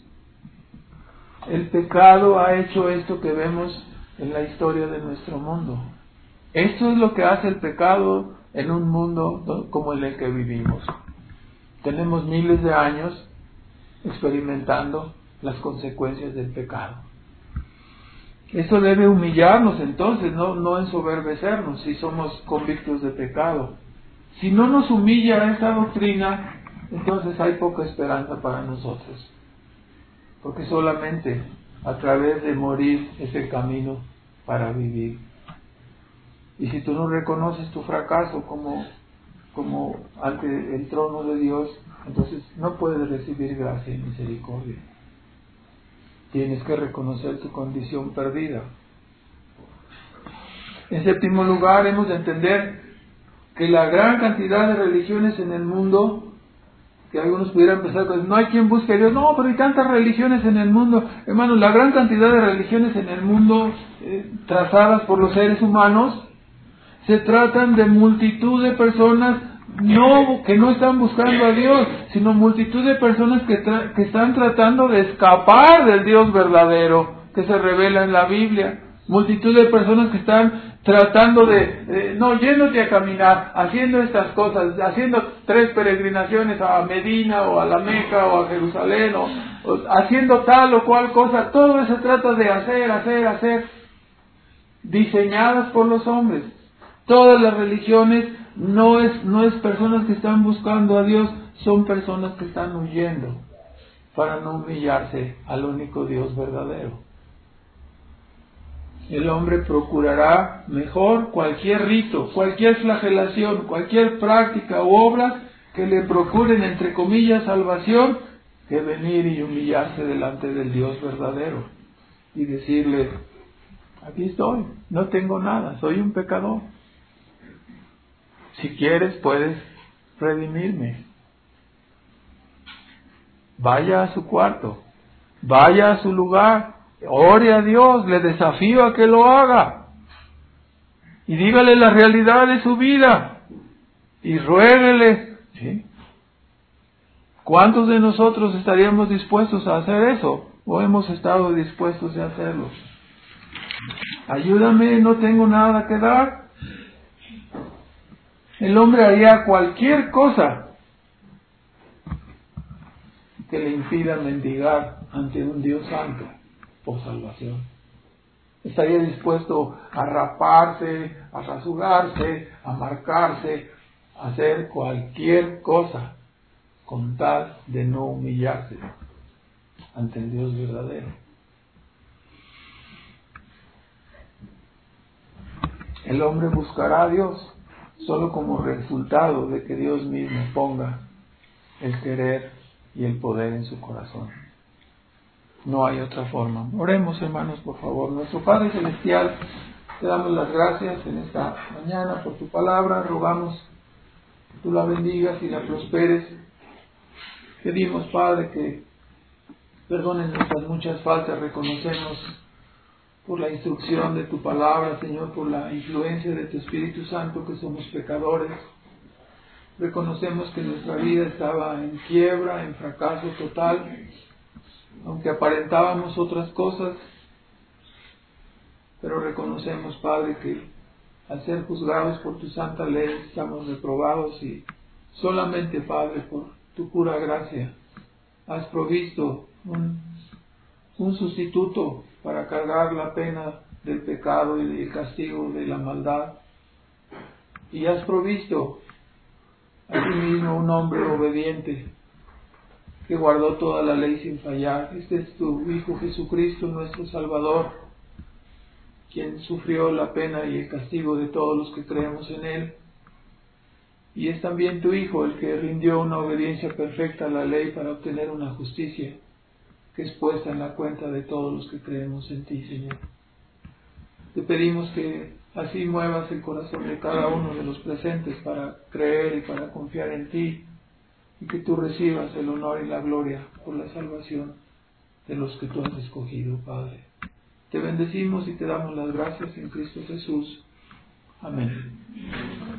El pecado ha hecho esto que vemos en la historia de nuestro mundo. Esto es lo que hace el pecado en un mundo como en el que vivimos. Tenemos miles de años experimentando las consecuencias del pecado. Eso debe humillarnos entonces, no, no ensoberbecernos si somos convictos de pecado. Si no nos humilla esta doctrina, entonces hay poca esperanza para nosotros. Porque solamente a través de morir es el camino para vivir. Y si tú no reconoces tu fracaso como, como ante el trono de Dios, entonces no puedes recibir gracia y misericordia. Tienes que reconocer tu condición perdida. En séptimo lugar, hemos de entender que la gran cantidad de religiones en el mundo, que algunos pudieran pensar, pues no hay quien busque a Dios. No, pero hay tantas religiones en el mundo. Hermanos, la gran cantidad de religiones en el mundo eh, trazadas por los seres humanos, se tratan de multitud de personas no, que no están buscando a Dios, sino multitud de personas que, tra- que están tratando de escapar del Dios verdadero que se revela en la Biblia. Multitud de personas que están tratando de, eh, no, yéndote a caminar, haciendo estas cosas, haciendo tres peregrinaciones a Medina o a la Meca o a Jerusalén, o, o haciendo tal o cual cosa. Todo eso se trata de hacer, hacer, hacer, diseñadas por los hombres. Todas las religiones no es, no es personas que están buscando a Dios, son personas que están huyendo para no humillarse al único Dios verdadero. El hombre procurará mejor cualquier rito, cualquier flagelación, cualquier práctica u obra que le procuren, entre comillas, salvación, que venir y humillarse delante del Dios verdadero y decirle: aquí estoy, no tengo nada, soy un pecador. Si quieres, puedes redimirme. Vaya a su cuarto, vaya a su lugar, ore a Dios, le desafío a que lo haga y dígale la realidad de su vida y ruéguele, ¿sí? ¿Cuántos de nosotros estaríamos dispuestos a hacer eso? ¿O hemos estado dispuestos a hacerlo? Ayúdame, no tengo nada que dar. El hombre haría cualquier cosa que le impida mendigar ante un Dios santo por salvación. Estaría dispuesto a raparse, a rasurarse, a marcarse, a hacer cualquier cosa con tal de no humillarse ante el Dios verdadero. El hombre buscará a Dios solo como resultado de que Dios mismo ponga el querer y el poder en su corazón. No hay otra forma. Oremos, hermanos, por favor. Nuestro Padre Celestial, te damos las gracias en esta mañana por tu palabra. Rogamos que tú la bendigas y la prosperes. Pedimos, Padre, que perdones nuestras muchas faltas. Reconocemos por la instrucción de tu palabra, Señor, por la influencia de tu Espíritu Santo, que somos pecadores. Reconocemos que nuestra vida estaba en quiebra, en fracaso total, aunque aparentábamos otras cosas, pero reconocemos, Padre, que al ser juzgados por tu santa ley estamos reprobados y solamente, Padre, por tu pura gracia has provisto un, un sustituto para cargar la pena del pecado y del castigo de la maldad, y has provisto asimismo un hombre obediente que guardó toda la ley sin fallar. Este es tu Hijo Jesucristo, nuestro Salvador, quien sufrió la pena y el castigo de todos los que creemos en Él. Y es también tu Hijo el que rindió una obediencia perfecta a la ley para obtener una justicia que es puesta en la cuenta de todos los que creemos en ti, Señor. Te pedimos que así muevas el corazón de cada uno de los presentes para creer y para confiar en ti, y que tú recibas el honor y la gloria por la salvación de los que tú has escogido, Padre. Te bendecimos y te damos las gracias en Cristo Jesús. Amén.